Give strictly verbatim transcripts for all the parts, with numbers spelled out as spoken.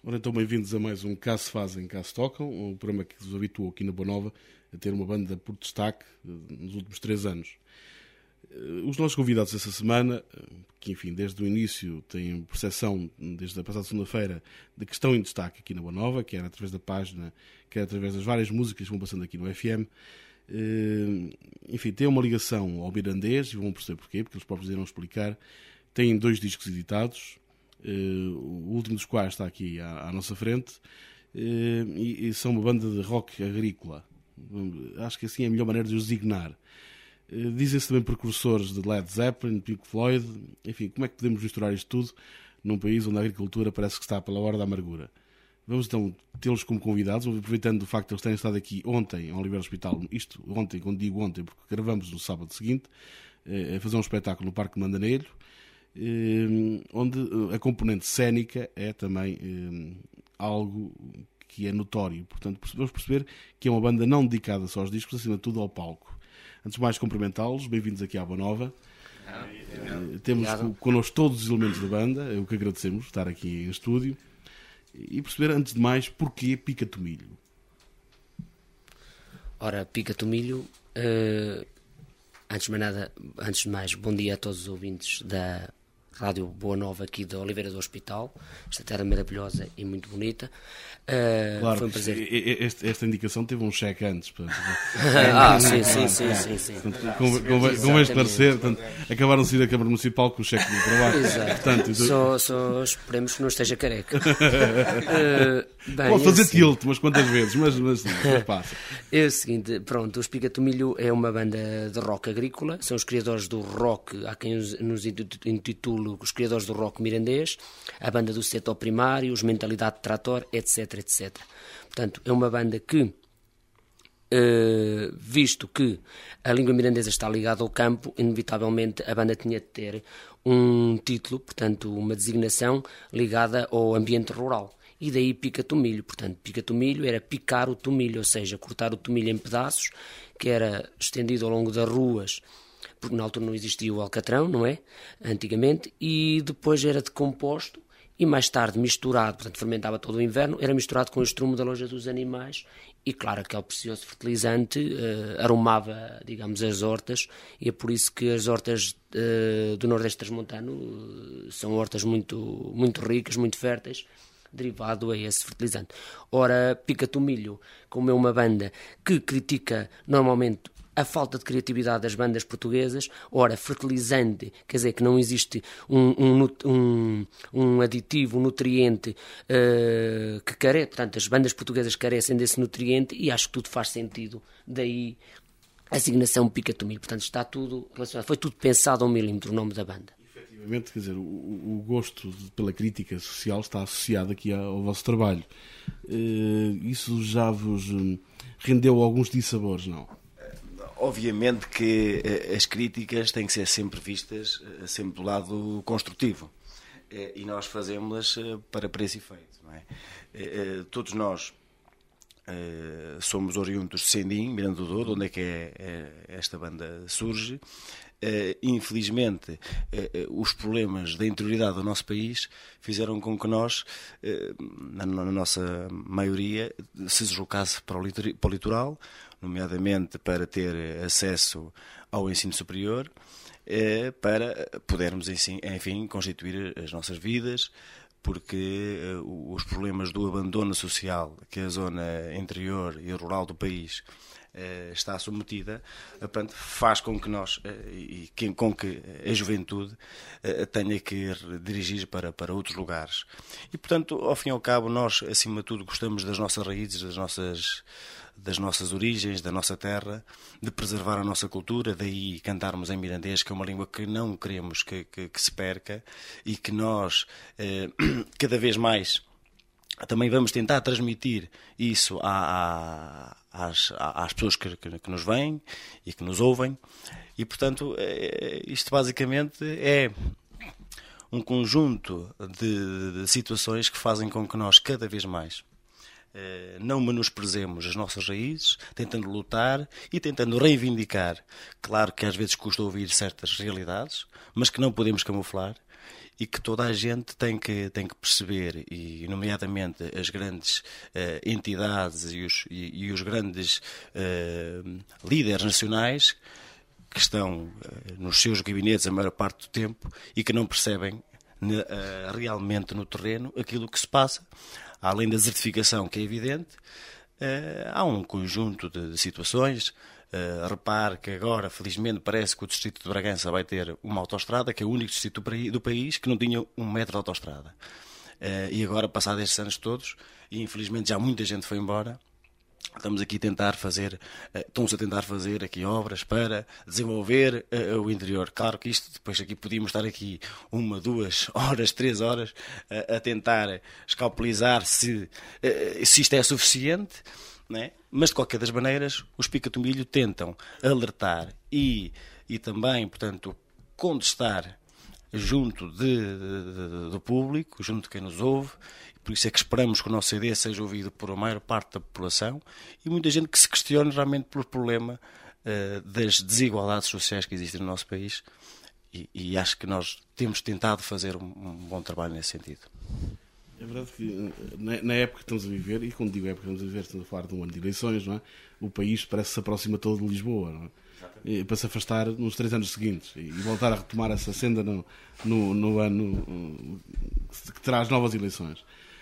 Ora, então, bem-vindos a mais um Cá se Fazem, Cá se Tocam, um programa que nos habituou aqui na Boa Nova a ter uma banda por destaque nos últimos três anos. Os nossos convidados essa semana, que enfim, desde o início têm percepção, desde a passada segunda-feira, de que estão em destaque aqui na Boa Nova, quer através da página, quer através das várias músicas que vão passando aqui no F M, enfim, têm uma ligação ao mirandês, e vão perceber porquê, porque eles próprios irão explicar. Têm dois discos editados, o último dos quais está aqui à, à nossa frente, e, e são uma banda de rock agrícola. Acho que assim é a melhor maneira de os designar. Dizem-se também precursores de Led Zeppelin, Pink Floyd. Enfim, como é que podemos misturar isto tudo num país onde a agricultura parece que está pela hora da amargura? Vamos então tê-los como convidados, aproveitando o facto de eles terem estado aqui ontem ao Oliveira Hospital, isto ontem, quando digo ontem, porque gravamos no sábado seguinte, a fazer um espetáculo no Parque Mandanelho, onde a componente cénica é também algo que é notório. Portanto, vamos perceber que é uma banda não dedicada só aos discos, acima de tudo ao palco. Antes de mais, cumprimentá-los, bem-vindos aqui à Boa Nova. Uh, temos connosco todos os elementos da banda, é o que agradecemos, estar aqui em estúdio. E perceber, antes de mais, porquê Pica Tomilho. Ora, Pica Tomilho, uh, antes de mais nada, antes de mais, bom dia a todos os ouvintes da Rádio Boa Nova aqui da Oliveira do Hospital, esta terra maravilhosa e muito bonita. Uh, claro, foi um prazer. Esta, esta indicação teve um cheque antes. Portanto, ah, sim, sim, sim, sim, sim. Portanto, convém, convém esclarecer, portanto, acabaram de sair da Câmara Municipal com o cheque do trabalho. Exato. Portanto, só, só esperemos que não esteja careca. uh, bem, Pode fazer é assim. tilt umas quantas vezes, mas, mas, mas passa. É o seguinte, pronto, os Pica Tomilho é uma banda de rock agrícola, são os criadores do rock, há quem nos intitula os criadores do rock mirandês, a banda do setor primário, os Mentalidade de Trator, etc, etcétera. Portanto, é uma banda que, uh, visto que a língua mirandesa está ligada ao campo, inevitavelmente a banda tinha de ter um título, portanto, uma designação ligada ao ambiente rural. E daí Pica Tomilho. Portanto, Pica Tomilho era picar o tomilho, ou seja, cortar o tomilho em pedaços, que era estendido ao longo das ruas, porque na altura não existia o alcatrão, não é? Antigamente, e depois era decomposto e mais tarde misturado, portanto fermentava todo o inverno, era misturado com o estrumo da loja dos animais e claro, aquele precioso fertilizante uh, aromava, digamos, as hortas, e é por isso que as hortas uh, do Nordeste Transmontano uh, são hortas muito, muito ricas, muito férteis, derivado a esse fertilizante. Ora, Pica Tomilho, como é uma banda que critica normalmente a falta de criatividade das bandas portuguesas, ora, fertilizante, quer dizer que não existe um, um, um, um aditivo, um nutriente uh, que carece, portanto as bandas portuguesas carecem desse nutriente e acho que tudo faz sentido, daí a designação Pica Tomilho, portanto está tudo relacionado, foi tudo pensado ao milímetro o nome da banda. Efetivamente, quer dizer, o, o gosto pela crítica social está associado aqui ao vosso trabalho. Uh, isso já vos rendeu alguns dissabores, não? Obviamente que as críticas têm que ser sempre vistas sempre do lado construtivo, e nós fazemos-las para, para esse efeito, não é? Todos nós somos oriundos de Sendim, Miranda do Douro, onde é que é, é, esta banda surge. Infelizmente, os problemas da interioridade do nosso país fizeram com que nós, na nossa maioria, se deslocasse para o litoral, nomeadamente para ter acesso ao ensino superior, para podermos, enfim, constituir as nossas vidas, porque os problemas do abandono social que a zona interior e rural do país está submetida, portanto, faz com que nós, e com que a juventude tenha que dirigir para, para outros lugares. E, portanto, ao fim e ao cabo, nós, acima de tudo, gostamos das nossas raízes, das nossas, das nossas origens, da nossa terra, de preservar a nossa cultura, daí cantarmos em mirandês, que é uma língua que não queremos que, que, que se perca e que nós, eh, cada vez mais, também vamos tentar transmitir isso à, à, às, às pessoas que, que, que nos veem e que nos ouvem. E, portanto, é, isto basicamente é um conjunto de, de situações que fazem com que nós, cada vez mais, eh, não menosprezemos as nossas raízes, tentando lutar e tentando reivindicar. Claro que às vezes custa ouvir certas realidades, mas que não podemos camuflar. e que toda a gente tem que, tem que perceber, e nomeadamente as grandes uh, entidades e os, e, e os grandes uh, líderes nacionais que estão uh, nos seus gabinetes a maior parte do tempo e que não percebem uh, realmente no terreno aquilo que se passa, além da desertificação que é evidente. Uh, há um conjunto de, de situações. Uh, repare que agora, felizmente, parece que o distrito de Bragança vai ter uma autoestrada, que é o único distrito do, do país que não tinha um metro de autoestrada. Uh, e agora, passados estes anos todos, e infelizmente já muita gente foi embora, estamos aqui a tentar fazer, uh, estão-se a tentar fazer aqui obras para desenvolver uh, o interior. Claro que isto, depois aqui podíamos estar aqui uma, duas horas, três horas uh, a tentar escalpelizar se, uh, se isto é suficiente, né? Mas, de qualquer das maneiras, os Picatomilho tentam alertar e, e também, portanto, contestar junto de, de, de, do público, junto de quem nos ouve. Por isso é que esperamos que o nosso C D seja ouvido por a maior parte da população e muita gente que se questione realmente pelo problema uh, das desigualdades sociais que existem no nosso país. E, e acho que nós temos tentado fazer um, um bom trabalho nesse sentido. É verdade que na época que estamos a viver, e quando digo época que estamos a viver, estamos a falar de um ano de eleições, não é? O país parece que se aproxima todo de Lisboa, não é? E, para se afastar nos três anos seguintes e voltar a retomar essa senda no, no, no ano que terá as novas eleições.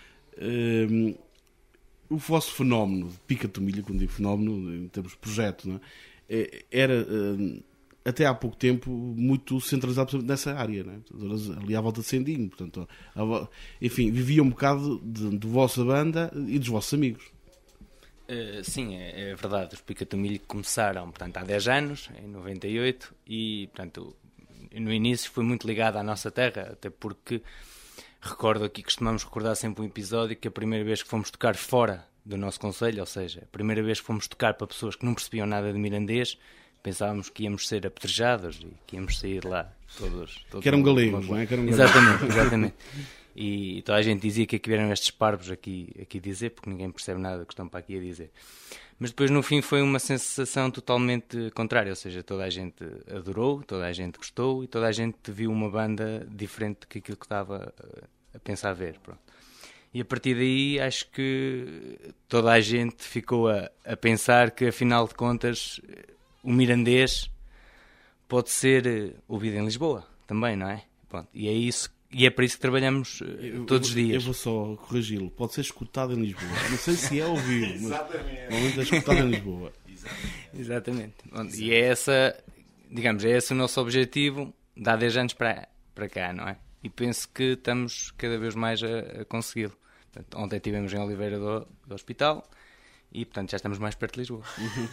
Um, o vosso fenómeno de Picatomilho, quando digo fenómeno em termos de projeto, não é? Era um, até há pouco tempo muito centralizado nessa área, não é? Ali à volta de Sendinho, portanto, enfim, vivia um bocado de, de vossa banda e dos vossos amigos. Uh, sim, é, é verdade. Os Picatomilho começaram, portanto, há dez anos, em noventa e oito, e, portanto, no início foi muito ligado à nossa terra, até porque recordo aqui, costumamos recordar sempre um episódio que a primeira vez que fomos tocar fora do nosso concelho, ou seja, a primeira vez que fomos tocar para pessoas que não percebiam nada de mirandês, pensávamos que íamos ser apedrejados e que íamos sair lá todos... todos que eram galegos, não é? Que eram exatamente, galegos. exatamente. E toda a gente dizia que aqui vieram estes parvos aqui, aqui dizer, porque ninguém percebe nada do que estão para aqui a dizer. Mas depois, no fim, foi uma sensação totalmente contrária, ou seja, toda a gente adorou, toda a gente gostou e toda a gente viu uma banda diferente do que aquilo que estava a pensar ver. Pronto. E a partir daí, acho que toda a gente ficou a, a pensar que, afinal de contas, o mirandês pode ser ouvido em Lisboa também, não é? Pronto. E é isso que E é para isso que trabalhamos eu, todos os dias. Eu vou só corrigi-lo. Pode ser escutado em Lisboa. Não sei se é ouvido, mas normalmente é escutado em Lisboa. Exatamente. Exatamente. E é essa, digamos, é esse o nosso objetivo de há dez anos para, para cá, não é? E penso que estamos cada vez mais a, a consegui-lo. Portanto, ontem estivemos em Oliveira do, do Hospital e, portanto, já estamos mais perto de Lisboa.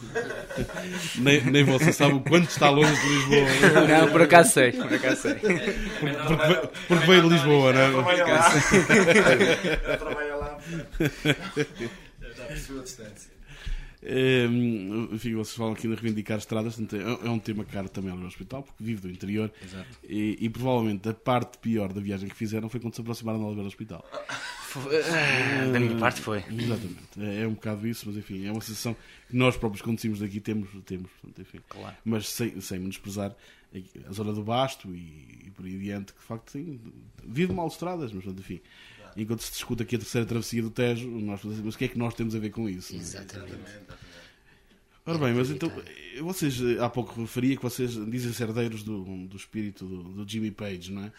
nem, nem você sabe o quanto está longe de Lisboa. Não, por acaso sei. Por acaso sei. Porque, porque, porque veio de Lisboa, não é? Trabalha lá. Trabalha lá. Já está a perceber a distância. É, enfim, vocês falam aqui de reivindicar estradas, é um tema caro também ao hospital, porque vive do interior. e, e provavelmente a parte pior da viagem que fizeram foi quando se aproximaram de Oliveira do Hospital. Da minha parte foi. Exatamente, é, é um bocado isso, mas enfim, é uma sensação que nós próprios quando saímos daqui temos, temos portanto, enfim. Claro. Mas sem, sem menosprezar a zona do Basto e, e por aí adiante, que de facto sim, vive mal estradas, mas portanto, enfim. Enquanto se discute aqui a terceira travessia do Tejo, nós fazemos, mas o que é que nós temos a ver com isso? Exatamente. Ora bem, mas então, vocês, há pouco referia que vocês dizem-se herdeiros do, do espírito do, do Jimmy Page, não é?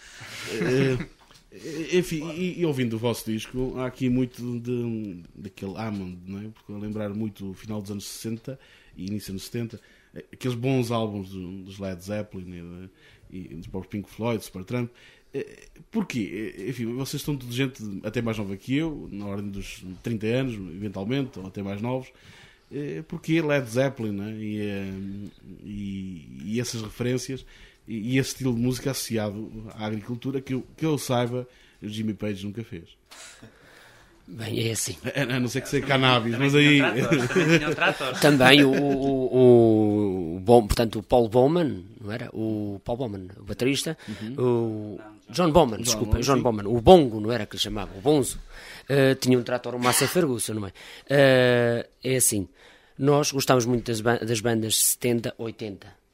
Enfim, e, e ouvindo o vosso disco, há aqui muito de, daquele Hammond, não é? Porque a lembrar muito o final dos anos sessenta e início dos setenta, aqueles bons álbuns dos Led Zeppelin e, e dos próprios Pink Floyd, Supertramp. Porquê? Enfim, vocês estão toda gente até mais nova que eu, na ordem dos trinta anos, eventualmente, ou até mais novos. Porquê Led Zeppelin, né? e, e, e essas referências e, e esse estilo de música associado à agricultura que eu, que eu saiba, o Jimmy Page nunca fez? Bem, é assim. A não ser que seja cannabis, mas aí... Também o, o, o, bom, portanto, o Paul Bowman, não era? O Paul Bowman, o baterista, uhum. o John Bowman, John desculpa, Bowman, John sim. Bowman, o Bongo, não era que lhe chamava, o Bonzo, uh, tinha um trator, um Massey Ferguson, não é? Uh, é assim, nós gostávamos muito das, das bandas setenta, oitenta,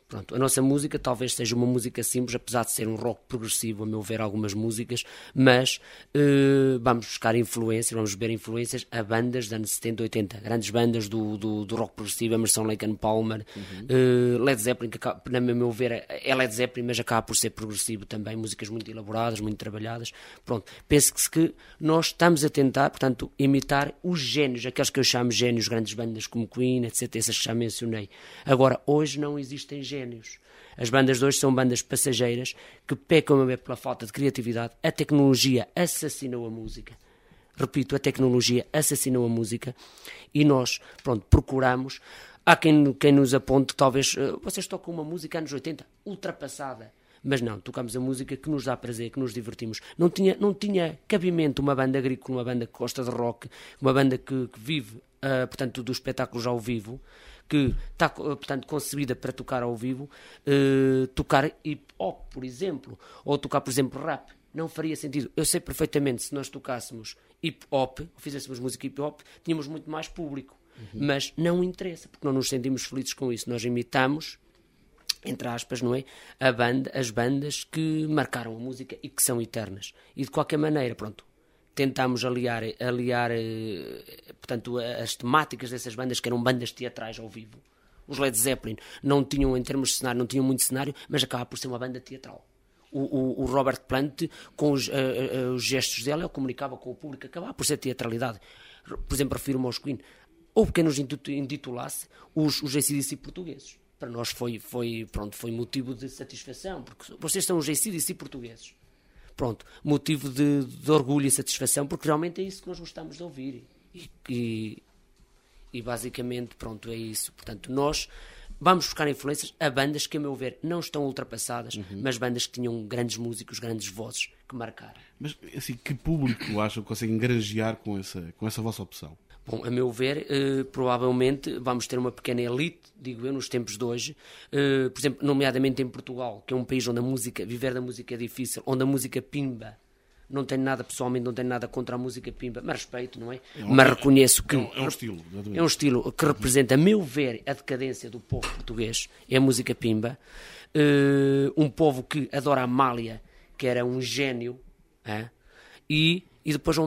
Pronto, a nossa música talvez seja uma música simples, apesar de ser um rock progressivo, a meu ver, algumas músicas, mas uh, vamos buscar influências, vamos ver influências a bandas dos anos setenta, oitenta, grandes bandas do, do, do rock progressivo, Emerson, Lake and Palmer, uhum. uh, Led Zeppelin, que acaba, a meu ver é Led Zeppelin, mas acaba por ser progressivo também, músicas muito elaboradas, muito trabalhadas. Pronto, penso que, que nós estamos a tentar, portanto, imitar os génios, aqueles que eu chamo génios, grandes bandas como Queen, etcétera, essas que já mencionei. Agora, hoje não existem génios. As bandas de hoje são bandas passageiras que pecam a ver pela falta de criatividade. A tecnologia assassinou a música. Repito, a tecnologia assassinou a música e nós, pronto, procuramos. Há quem, quem nos aponte, talvez, uh, vocês tocam uma música anos oitenta, ultrapassada. Mas não, tocamos a música que nos dá prazer, que nos divertimos. Não tinha, não tinha cabimento uma banda agrícola, uma banda que gosta de rock, uma banda que, que vive, uh, portanto, dos espetáculos ao vivo, que está, portanto, concebida para tocar ao vivo, uh, tocar hip-hop, por exemplo, ou tocar, por exemplo, rap. Não faria sentido. Eu sei perfeitamente, se nós tocássemos hip-hop, ou fizéssemos música hip-hop, tínhamos muito mais público. Uhum. Mas não interessa, porque não nos sentimos felizes com isso. Nós imitamos, entre aspas, não é? A banda, as bandas que marcaram a música e que são eternas. E de qualquer maneira, pronto, tentámos aliar, aliar portanto, as temáticas dessas bandas, que eram bandas teatrais ao vivo. Os Led Zeppelin não tinham, em termos de cenário, não tinham muito cenário, mas acaba por ser uma banda teatral. O, o, o Robert Plant, com os, uh, uh, os gestos dele, ele comunicava com o público, acabava por ser teatralidade. Por exemplo, refiro-me aos Queen. Houve quem nos intitulasse os, os A C D C portugueses. Para nós foi, foi, pronto, foi motivo de satisfação, porque vocês são os A C D C portugueses. Pronto, motivo de, de orgulho e satisfação, porque realmente é isso que nós gostamos de ouvir. E, e, e basicamente, pronto, é isso. Portanto, nós vamos buscar influências a bandas que, a meu ver, não estão ultrapassadas, uhum. mas bandas que tinham grandes músicos, grandes vozes que marcaram. Mas, assim, que público acham que conseguem granjear com essa, com essa vossa opção? Bom, a meu ver, eh, provavelmente vamos ter uma pequena elite, digo eu, nos tempos de hoje. Eh, por exemplo, nomeadamente em Portugal, que é um país onde a música, viver da música é difícil, onde a música pimba, não tenho nada, pessoalmente, não tenho nada contra a música pimba, mas respeito, não é? é um, mas reconheço que... É um, é um estilo. É um estilo que representa, a meu ver, a decadência do povo português, é a música pimba. Eh, um povo que adora a Amália, que era um gênio, é? e... E depois,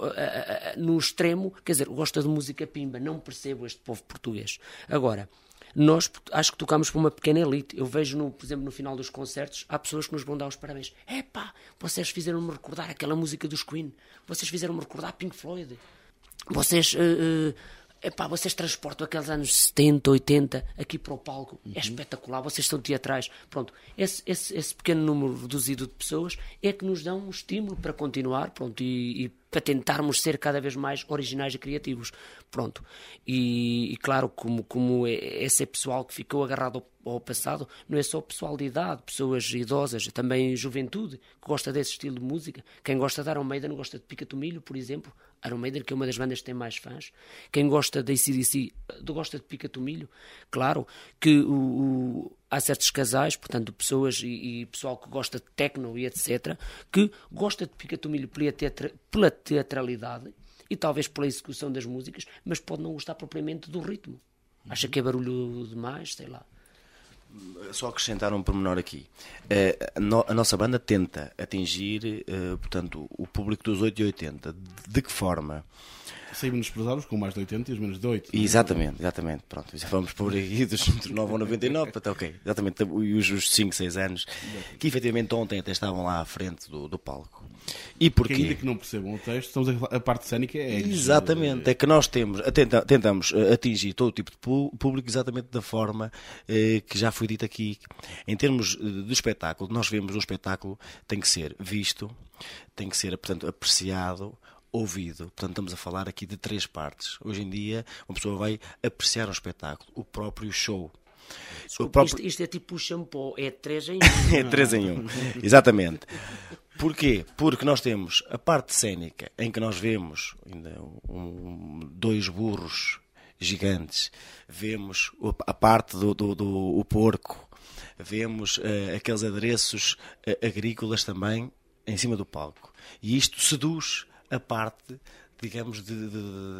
no extremo, quer dizer, gosta de música pimba. Não percebo este povo português. Agora, nós acho que tocamos para uma pequena elite. Eu vejo, no, por exemplo, no final dos concertos, há pessoas que nos vão dar os parabéns. Epá, vocês fizeram-me recordar aquela música dos Queen. Vocês fizeram-me recordar Pink Floyd. Vocês... Uh, uh, Epá, vocês transportam aqueles anos setenta, oitenta aqui para o palco, uhum. é espetacular, vocês são teatrais. Pronto, esse, esse, esse pequeno número reduzido de pessoas é que nos dão um estímulo para continuar, pronto, e, e para tentarmos ser cada vez mais originais e criativos. Pronto, e, e claro, como, como esse é pessoal que ficou agarrado ao, ao passado, não é só pessoal de idade, pessoas idosas, também juventude, que gosta desse estilo de música. Quem gosta de Iron Maiden gosta de Pica-te Milho, por exemplo. Iron Maiden, que é uma das bandas que tem mais fãs. Quem gosta da A C D C gosta de Pica-te Milho. Claro que o, o, há certos casais, portanto, pessoas e, e pessoal que gosta de techno e etcétera, que gosta de Pica-te Milho pela, teatra, pela teatralidade e talvez pela execução das músicas, mas pode não gostar propriamente do ritmo. Acha que é barulho demais, sei lá. Só acrescentar um pormenor aqui. A nossa banda tenta atingir, portanto, o público dos oito e oitenta. De que forma? Saímos pesados com mais de oitenta e os menos de oito. Exatamente, exatamente. Pronto, já vamos por aí dos nove ao noventa e nove, até ok. Exatamente, e os cinco, seis anos, que efetivamente ontem até estavam lá à frente do, do palco. E porquê? Porque ainda que não percebam o texto, estamos a, a parte cénica é... Exatamente, é que nós temos, tenta, tentamos atingir todo o tipo de público exatamente da forma eh, que já foi dito aqui. Em termos de espetáculo, nós vemos um espetáculo tem que ser visto, tem que ser, portanto, apreciado, ouvido. Portanto, estamos a falar aqui de três partes. Hoje em dia, uma pessoa vai apreciar um espetáculo, o próprio show. Desculpa, próprio... isto, isto é tipo o shampoo, é três em um. É três em um, exatamente. Porquê? Porque nós temos a parte cênica, em que nós vemos ainda um, dois burros gigantes, vemos a parte do, do, do o porco, vemos uh, aqueles adereços uh, agrícolas também em cima do palco. E isto seduz a parte, digamos, de, de, de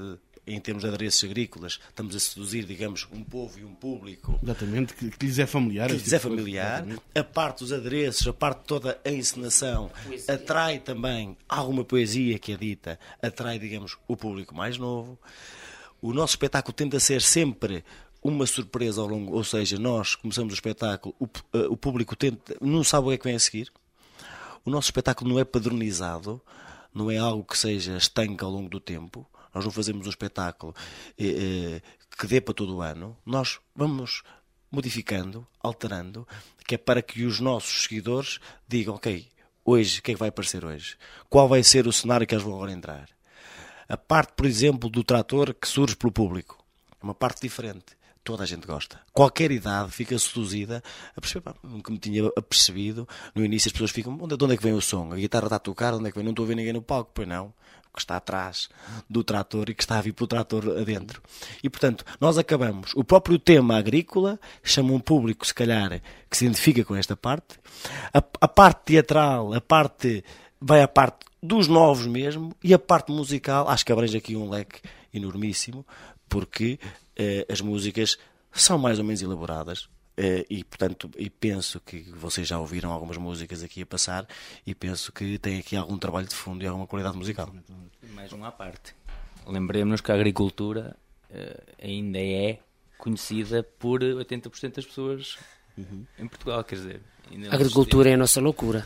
em termos de adereços agrícolas, estamos a seduzir, digamos, um povo e um público. Exatamente, que, que lhes é familiar. Que lhes é familiar. A parte dos adereços, a parte toda a encenação, poesia. Atrai também alguma poesia que é dita, atrai, digamos, o público mais novo. O nosso espetáculo tende a ser sempre uma surpresa ao longo, ou seja, nós começamos o espetáculo, o, o público tenta, não sabe o que é que vem a seguir. O nosso espetáculo não é padronizado, não é algo que seja estanque ao longo do tempo. Nós não fazemos um espetáculo eh, que dê para todo o ano. Nós vamos modificando, alterando, que é para que os nossos seguidores digam, ok, hoje, o que é que vai aparecer hoje? Qual vai ser o cenário que eles vão agora entrar? A parte, por exemplo, do trator que surge pelo público. É uma parte diferente. Toda a gente gosta. Qualquer idade fica seduzida a perceber, pá, nunca me tinha apercebido. No início as pessoas ficam, onde, de onde é que vem o som? A guitarra está a tocar, onde é que vem? Não estou a ver ninguém no palco, pois não. Que está atrás do trator e que está a vir pelo trator adentro. E, portanto, nós acabamos. O próprio tema agrícola chama um público, se calhar, que se identifica com esta parte. A, a parte teatral, a parte, vai à parte dos novos mesmo, e a parte musical, acho que abrange aqui um leque enormíssimo, porque eh, as músicas são mais ou menos elaboradas. Uh, e, portanto, e penso que vocês já ouviram algumas músicas aqui a passar e penso que tem aqui algum trabalho de fundo e alguma qualidade musical. Mais um à parte. Lembremos-nos que a agricultura uh, ainda é conhecida por oitenta por cento das pessoas uhum. em Portugal, quer dizer... A agricultura é a nossa loucura.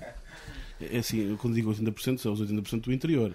É assim, quando digo oitenta por cento, são os oitenta por cento do interior.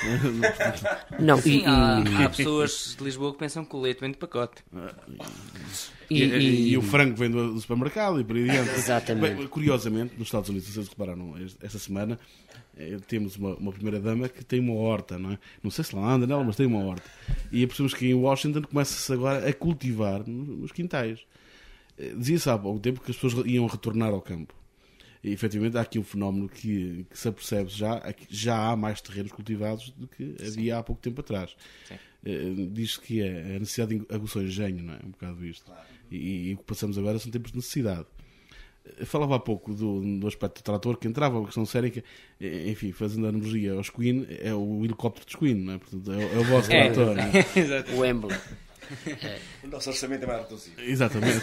Não, Sim, e, há, e, há pessoas de Lisboa que pensam que o leite vem de pacote. E, e, e, e o frango vem do, do supermercado e por aí adiante. Exatamente. Bem, curiosamente, nos Estados Unidos, vocês repararam, esta semana eh, temos uma, uma primeira-dama que tem uma horta, não é? Não sei se lá anda nela, mas tem uma horta. E percebemos que em Washington começa-se agora a cultivar nos quintais. Dizia-se há pouco tempo que as pessoas iam retornar ao campo. E, efetivamente, há aqui um fenómeno que, que se apercebe já, é que já há mais terrenos cultivados do que havia Sim. há pouco tempo atrás. Uh, diz-se que é a necessidade de aguçar o engenho, não é? Um bocado isto. Claro. E, e o que passamos agora são tempos de necessidade. Eu falava há pouco do, do aspecto do trator que entrava, a questão séria que, enfim, fazendo a analogia aos Queen, é o helicóptero dos Queen, não é? Portanto, é, é o vosso é, trator. Não é? O Emblem. É. O nosso orçamento é mais reduzido. Exatamente.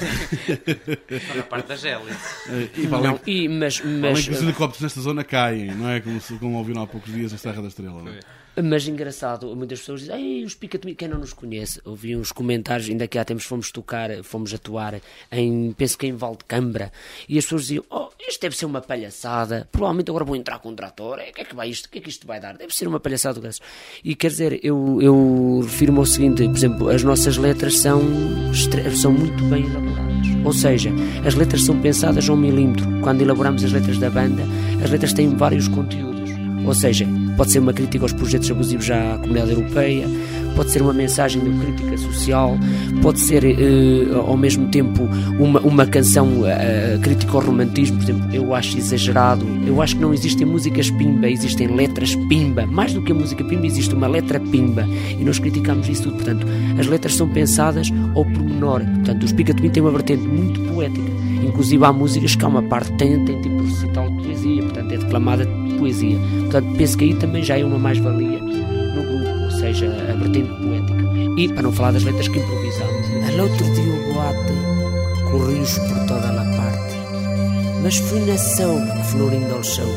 Na parte das hélices. E, não, e mas, mas além que os helicópteros nesta zona caem, não é? Como, como ouviram há poucos dias na Serra da Estrela. Não é? Mas engraçado, muitas pessoas dizem, ei, os Pica-Tomilho, quem não nos conhece? Ouvi uns comentários, ainda que há tempos fomos tocar, fomos atuar em, penso que em Valdecambra, e as pessoas diziam, oh, isto deve ser uma palhaçada, provavelmente agora vou entrar com um trator, o que é que vai isto, o que é que isto vai dar? Deve ser uma palhaçada do graças. E quer dizer, eu, eu refiro-me ao seguinte, por exemplo, as nossas letras são, são muito bem elaboradas, ou seja, as letras são pensadas a um milímetro. Quando elaboramos as letras da banda, as letras têm vários conteúdos. Ou seja, pode ser uma crítica aos projetos abusivos à comunidade europeia, pode ser uma mensagem de crítica social, pode ser uh, ao mesmo tempo uma, uma canção uh, crítica ao romantismo. Por exemplo, eu acho exagerado, eu acho que não existem músicas pimba, existem letras pimba. Mais do que a música pimba, existe uma letra pimba e nós criticamos isso tudo. Portanto, as letras são pensadas ao pormenor. Portanto, os Pica-Tomilho têm uma vertente muito poética. Inclusive há músicas que há uma parte que tem, tem tipo recital de poesia, portanto é declamada de poesia. Portanto, penso que aí também já é uma mais-valia no grupo, ou seja, a vertente poética. E para não falar das letras que improvisamos. Al outro dia o boate corriu-se por toda a parte, mas fui na soube florindo ao chão.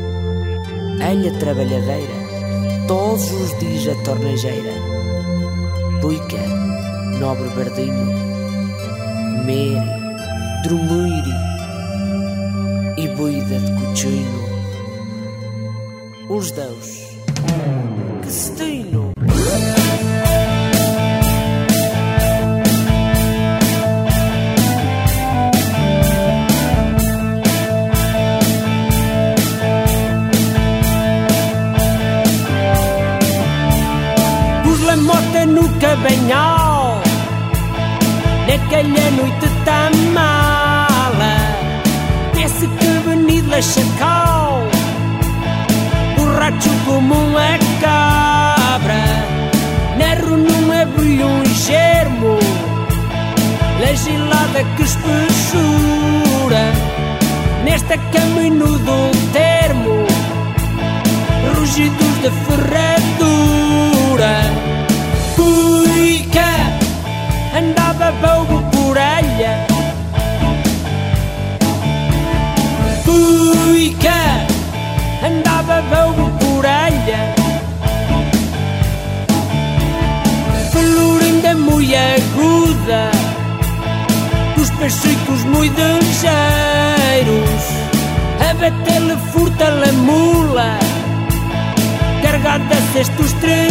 Ela trabalhadeira, todos os dias a tornejeira, Puica, nobre Bardino, Mere, Drumeire e boida de cochino. Os deus que se tino. Pus la morta no cabanhal naquela noite tão mala. Pensa que Benida Chacal, borracho como uma cabra, narro num abriu um germo, legislada que espessura, nesta caminho do termo, rugidos de ferradura. mirada muito aguda, os peixicos muito ligeiros, a bater-lhe furta a mula, carregada a cestos tranqueiros.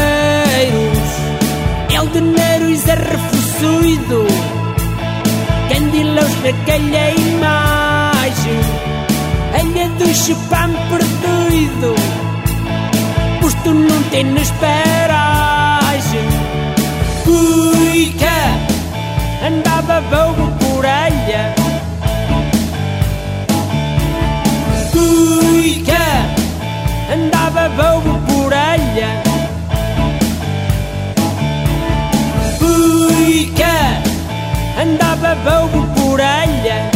El de Neros é refuçudo, candilos naquela imagem, ilha do chupam perdido, pois tu não tens paragem. Cuica andava bobo por ilha, Cuica andava bobo por ilha, Cuica andava bobo por ilha,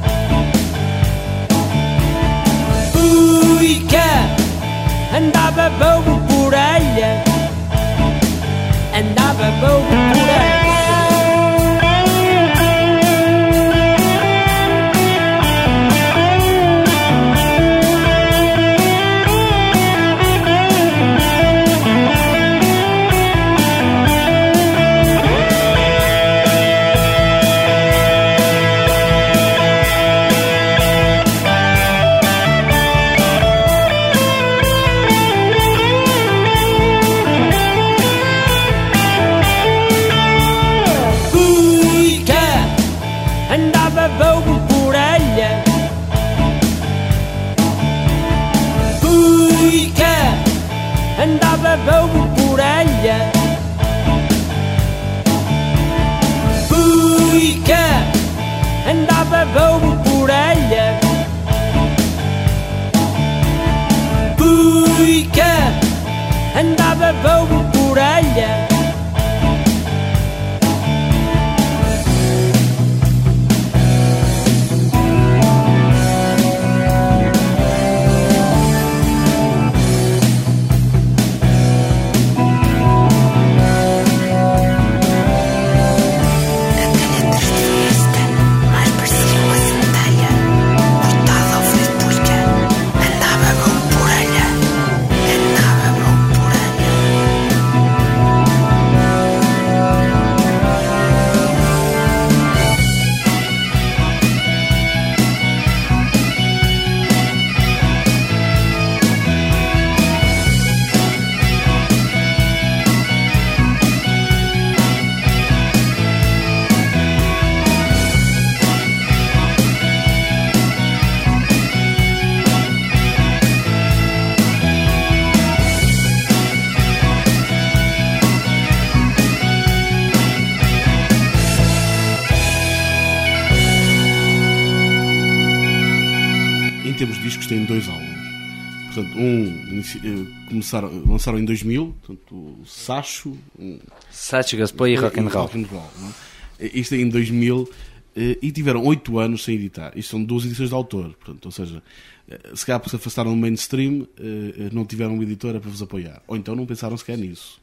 Cuica andava bobo por ilha, andava bobo por ilha. Andava bobo por ilha, Cuica andava bobo por ilha, Cuica andava bobo por ilha. Em termos de discos, tem dois álbuns. Portanto, um começaram, lançaram em dois mil, portanto, o Sacho, um, Sacho, Gaspar e Rock and Roll. Rock and Roll, não é? Isto é em dois mil, e tiveram oito anos sem editar. Isto são duas edições de autor, portanto, ou seja, se calhar porque se afastaram do mainstream, não tiveram uma editora para vos apoiar. Ou então não pensaram sequer nisso.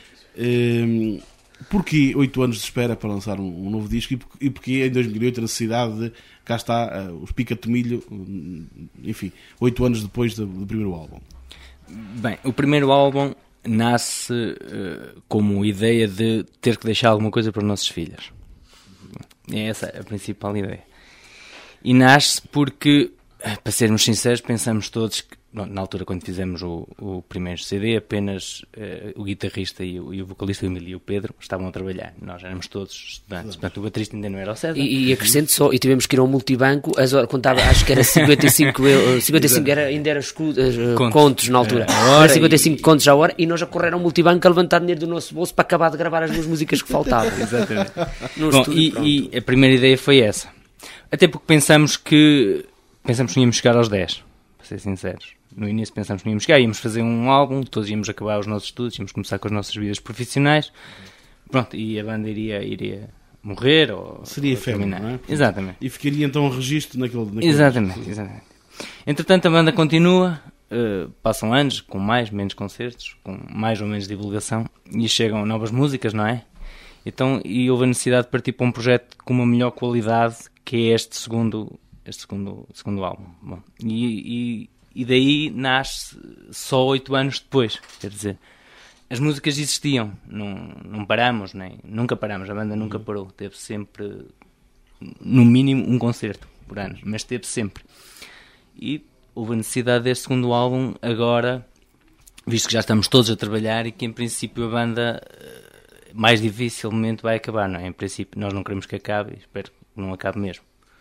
Porquê oito anos de espera para lançar um, um novo disco e porquê em dois mil e oito a necessidade de, cá está, uh, os Pica-Tomilho, enfim, oito anos depois do, do primeiro álbum? Bem, o primeiro álbum nasce uh, como ideia de ter que deixar alguma coisa para os nossos filhos. É essa a principal ideia. E nasce porque, para sermos sinceros, pensamos todos que, na altura quando fizemos o, o primeiro C D, apenas uh, o guitarrista e o, e o vocalista, o Emílio e o Pedro, estavam a trabalhar. Nós éramos todos estudantes, portanto o baterista ainda não era o César. E, e acrescento só, e tivemos que ir ao multibanco, as horas, contava, acho que era cinquenta e cinco, cinquenta e cinco era, ainda era escu, uh, contos. contos na altura, era, era cinquenta e cinco e... contos à hora, e nós a correr ao multibanco a levantar dinheiro do nosso bolso para acabar de gravar as duas músicas que faltavam. Exatamente. Bom, e, e a primeira ideia foi essa. Até porque pensamos que, pensamos que íamos chegar aos dez, para ser sinceros. No início pensámos que íamos chegar, íamos fazer um álbum, todos íamos acabar os nossos estudos, íamos começar com as nossas vidas profissionais, pronto, e a banda iria, iria morrer ou... Seria efêmero, não é? Exatamente. E ficaria então um registro naquele... naquele exatamente, exatamente. Entretanto a banda continua, uh, passam anos, com mais, menos concertos, com mais ou menos divulgação, e chegam novas músicas, não é? Então, e houve a necessidade de partir para um projeto com uma melhor qualidade, que é este segundo, este segundo, segundo álbum. Bom, e... e E daí nasce só oito anos depois, quer dizer, as músicas existiam, não, não paramos, nem, nunca paramos, a banda nunca parou, teve sempre, no mínimo, um concerto por ano, mas teve sempre. E houve a necessidade deste segundo álbum agora, visto que já estamos todos a trabalhar e que em princípio a banda mais dificilmente vai acabar, não é? Em princípio nós não queremos que acabe e espero que não acabe mesmo.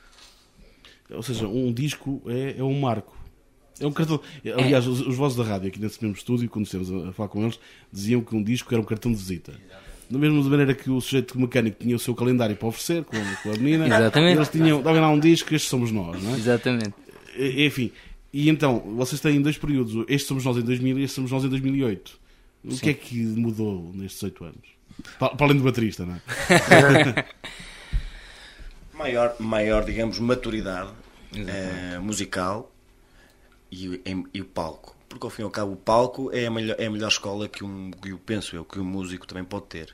Ou seja, um disco é, é um marco. É um cartão. Aliás, os, os vozes da rádio aqui nesse mesmo estúdio, quando estivemos a, a falar com eles, diziam que um disco era um cartão de visita. Da mesma maneira que o sujeito mecânico tinha o seu calendário para oferecer com, com a menina, exatamente. Eles tinham, davam lá um disco, estes somos nós, não é? Exatamente. E, enfim, e então, vocês têm dois períodos, este somos nós em dois mil e este somos nós em dois mil e oito. O Sim. que é que mudou nestes oito anos? Para, para além do baterista, não é? maior, maior, digamos, maturidade eh, musical e, em, e o palco. Porque ao fim e ao cabo o palco é a melhor, é a melhor escola que, um, que eu penso eu, que um músico também pode ter.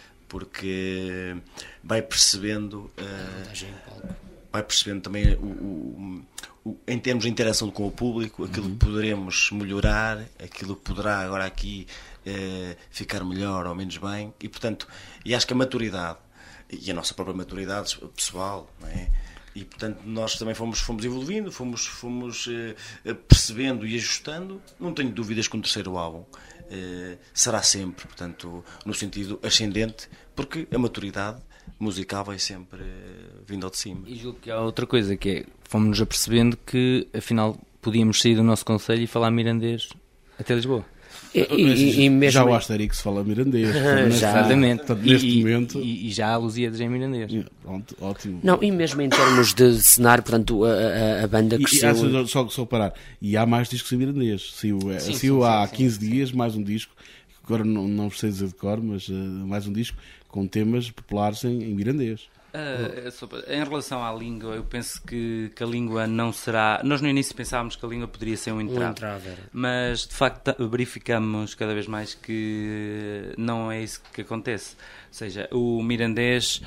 Porque vai percebendo uh, vai percebendo também o, o, o, em termos de interação com o público, aquilo uhum. que poderemos melhorar, aquilo que poderá agora aqui uh, ficar melhor ou menos bem, e portanto, e acho que a maturidade e a nossa própria maturidade pessoal, não é? E portanto nós também fomos, fomos evoluindo, fomos, fomos uh, percebendo e ajustando. Não tenho dúvidas que um terceiro álbum uh, será sempre, portanto, no sentido ascendente, porque a maturidade musical vai sempre uh, vindo ao de cima. E julgo que há outra coisa, que é, fomos-nos apercebendo que afinal podíamos sair do nosso concelho e falar mirandês até Lisboa. E, e, e mesmo já o Asterix fala mirandês. Já, exatamente. Portanto, neste e, momento... e, e já há Lusíadas em mirandês. Pronto, ótimo. Não, e mesmo em termos de cenário, portanto, a, a, a banda cresceu... E, e, só, só parar. E há mais discos em mirandês. Saiu, sim, saiu sim, há sim, quinze sim, dias mais um disco. Agora não, não sei dizer de cor, mas uh, mais um disco com temas populares em, em mirandês. Uh, em relação à língua, eu penso que, que a língua não será... Nós no início pensávamos que a língua poderia ser um entrave, um entrave mas de facto verificamos cada vez mais que não é isso que acontece. Ou seja, o mirandês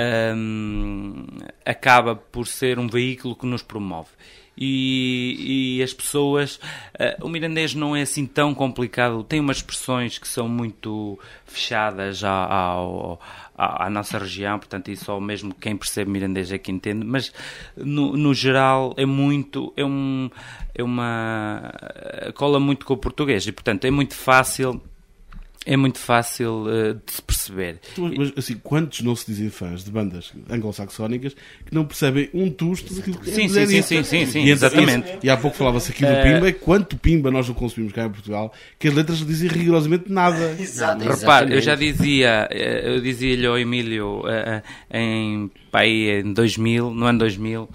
um, acaba por ser um veículo que nos promove. E, e as pessoas, uh, o mirandês não é assim tão complicado, tem umas expressões que são muito fechadas ao, ao, à nossa região, portanto, e só mesmo quem percebe mirandês é que entende, mas no, no geral é muito, é, um, é uma, cola muito com o português e, portanto, é muito fácil... É muito fácil uh, de se perceber. Mas, assim, quantos não se dizem fãs de bandas anglo-saxónicas que não percebem um tusto daquilo que sim, é sim, sim, sim, sim, sim, exatamente. E, e há pouco falava-se aqui do uh... Pimba, quanto Pimba nós não consumimos cá em Portugal, que as letras dizem rigorosamente nada. Exato, repare, eu já dizia, eu dizia-lhe ao Emílio uh, em, pá, em dois mil, no ano dois mil,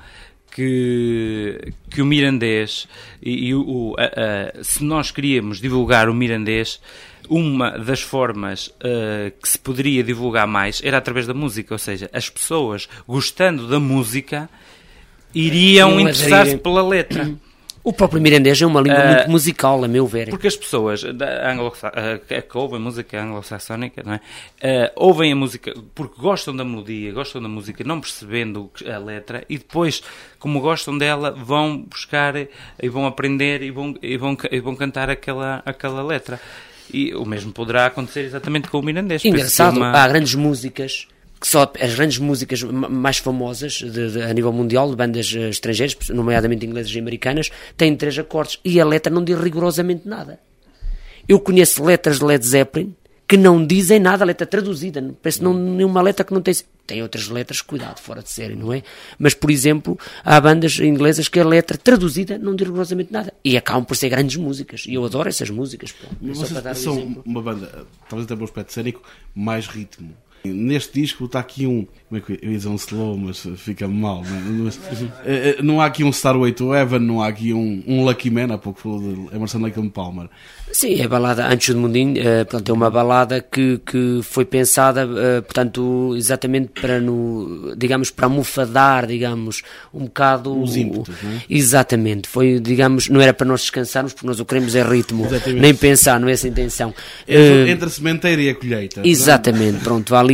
que, que o mirandês, e, e o, uh, uh, se nós queríamos divulgar o mirandês, uma das formas uh, que se poderia divulgar mais era através da música, ou seja, as pessoas gostando da música iriam interessar-se pela letra. O próprio mirandês é uma língua uh, muito musical, a meu ver. Porque as pessoas da anglo, uh, que ouvem música anglo-saxónica, não é? Uh, ouvem a música porque gostam da melodia, gostam da música, não percebendo a letra, e depois, como gostam dela, vão buscar e vão aprender e vão, e vão, e vão cantar aquela, aquela letra. E o mesmo poderá acontecer exatamente com o mirandês. Engraçado, uma... há grandes músicas, que só as grandes músicas mais famosas de, de, a nível mundial, de bandas estrangeiras, nomeadamente inglesas e americanas, têm três acordes e a letra não diz rigorosamente nada. Eu conheço letras de Led Zeppelin que não dizem nada, a letra traduzida, parece não, nenhuma letra que não tem... Tem outras letras, cuidado, fora de série, não é? Mas, por exemplo, há bandas inglesas que a letra traduzida não diz rigorosamente nada. E acabam por ser grandes músicas. E eu adoro essas músicas. Pô. Vocês um são exemplo. Uma banda, talvez até um aspecto cénico, mais ritmo. Neste disco está aqui um... Como é que eu ia dizer um slow, mas fica mal. Não, mas, não há aqui um Starway to Heaven, não há aqui um, um Lucky Man, há pouco falou de Emerson Lake and Palmer. Sim, é a balada Antes do Mundinho, uh, portanto, é uma balada que, que foi pensada, uh, portanto, exatamente para, no, digamos, para almofadar, digamos, um bocado... Os ímpetos, não é? Exatamente. Foi, digamos, não era para nós descansarmos, porque nós o queremos é ritmo, exatamente. Nem pensar, não é essa a intenção. É, uh, entre a sementeira e a colheita. Exatamente, não? Pronto, ali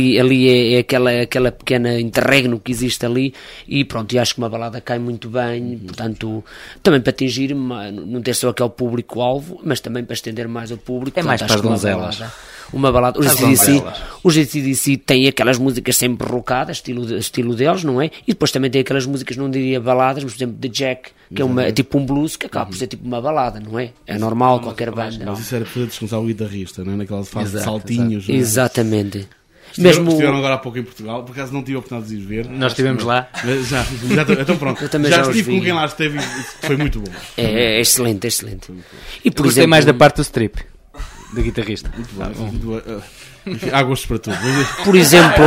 ali, ali é, é aquela, aquela pequena interregno que existe ali, e pronto, e acho que uma balada cai muito bem, portanto, também para atingir, não ter só aquele público-alvo, mas também para estender mais ao público. É mais para as donzelas. Uma balada, os A C D C, os A C D C têm aquelas músicas sempre rockadas, estilo, estilo deles, não é? E depois também tem aquelas músicas, não diria baladas, mas por exemplo, The Jack, que é, uma, é tipo um blues, que acaba por ser tipo uma balada, não é? É normal, não, qualquer banda. Mas isso era para descansar o guitarrista, não é? Naquela fase de saltinhos. Exato. Exatamente. Estiveram, Mesmo... estiveram agora há pouco em Portugal, por acaso não tive a oportunidade de ir ver. Nós estivemos lá. Mas já, já, então pronto, já, já estive com quem lá esteve e foi muito bom. É, é excelente, é excelente. E por Eu gostei exemplo, mais da parte do strip, do guitarrista. Muito bom. Muito bom. Há gostos para tudo. Por exemplo,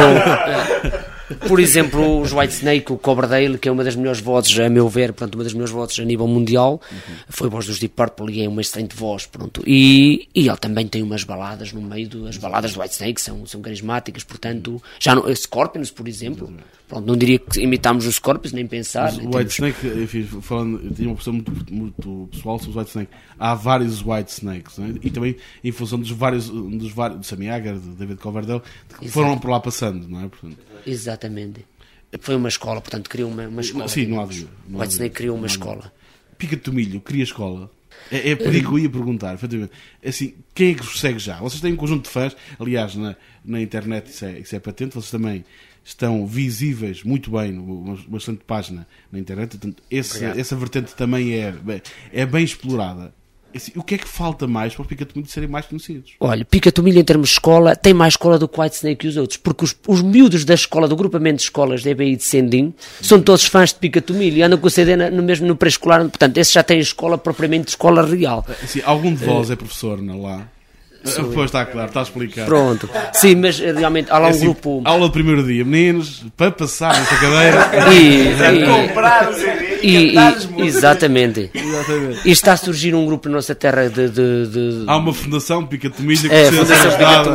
por exemplo, os Whitesnake, o Coverdale, que é uma das melhores vozes, a meu ver, portanto, uma das melhores vozes a nível mundial, uhum. foi a voz dos Deep Purple e é uma excelente voz, pronto. E, e ele também tem umas baladas no meio, do, as baladas do Whitesnake são, são carismáticas, portanto, já no, Scorpions, por exemplo, pronto, não diria que imitámos os Scorpions, nem pensar. Mas o Whitesnake, enfim, falando, eu tinha uma opção muito, muito pessoal sobre os Whitesnake. Há vários Whitesnakes, né? E também em função dos vários, dos vários, do Sammy Hagar, de David Coverdale, que foram Exato. por lá passando, não é? Portanto, Exatamente. Foi uma escola, portanto, criou uma, uma escola. Sim, não há dúvida. O Whitesnake criou uma escola. Pica de Tomilho, cria escola. É, é por aí que eu ia perguntar, efetivamente. Assim, quem é que vos segue já? Vocês têm um conjunto de fãs, aliás, na, na internet isso é, isso é patente, vocês também estão visíveis muito bem, numa bastante página na internet, portanto, esse, essa vertente também é, é bem explorada. Assim, o que é que falta mais para os Pica de Tomilho serem mais conhecidos? Olha, Pica de Tomilho em termos de escola tem mais escola do que Whitesnake e os outros, porque os, os miúdos da escola, do grupamento de escolas da E B I de Sendim, são todos fãs de Pica de Tomilho e andam com o C D na, no mesmo no pré-escolar, portanto, esse já tem escola propriamente de escola real. Assim, algum de vós é professor, não lá? Pois está claro, está explicado. Pronto, sim, mas realmente há lá um é assim, grupo. Aula do primeiro dia, meninos, para passar nesta cadeira e, e comprar o C D e, e, exatamente. exatamente. E está a surgir um grupo na nossa terra de. de, de... Há uma fundação Pica de Tomilho que é, precisa ser ajudada.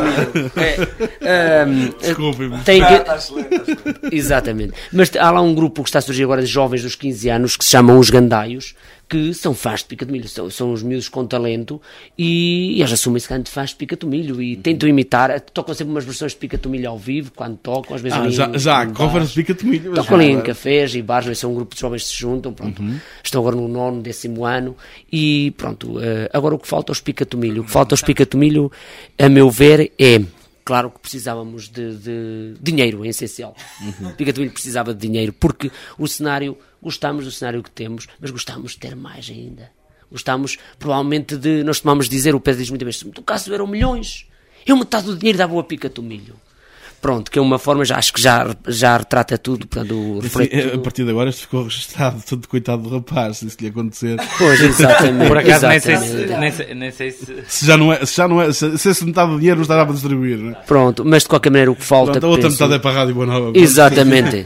É, um, Desculpem-me. Tem que... Exatamente. Mas há lá um grupo que está a surgir agora de jovens dos quinze anos que se chamam os Gandaios, que são fãs de Pica de Milho, são, são os miúdos com talento e, e eles assumem-se grande fãs de Pica de Milho e tentam imitar, tocam sempre umas versões de Pica de Milho ao vivo, quando tocam, às vezes ah, ali já, já covers de Pica de Milho. Tocam ali em cafés e bares, são um grupo de jovens que se juntam, pronto, uhum. estão agora no nono, décimo ano e pronto, agora o que falta aos Pica de Milho, o que falta aos Pica de Milho, a meu ver, é... Claro que precisávamos de, de dinheiro, é essencial. Uhum. Pica de Milho precisava de dinheiro, porque o cenário, gostamos do cenário que temos, mas gostamos de ter mais ainda. Gostamos, provavelmente, de, nós tomamos dizer, o Pedro diz muito bem, se me tocasse eram milhões, eu metade do dinheiro dava a Pica de Milho. Pronto, que é uma forma, já, acho que já, já retrata tudo, portanto, reflete assim, tudo. A partir de agora isto ficou registrado, todo coitado do rapaz, se isso lhe acontecer. Pois, exatamente. Por acaso exatamente. Nem, sei se, nem, sei, nem sei se... Se já não é, se já não é, se, se esse metade do dinheiro não estava a distribuir, não é? Pronto, mas de qualquer maneira o que falta... Pronto, a outra penso... metade é para a Rádio Boa Nova. Exatamente.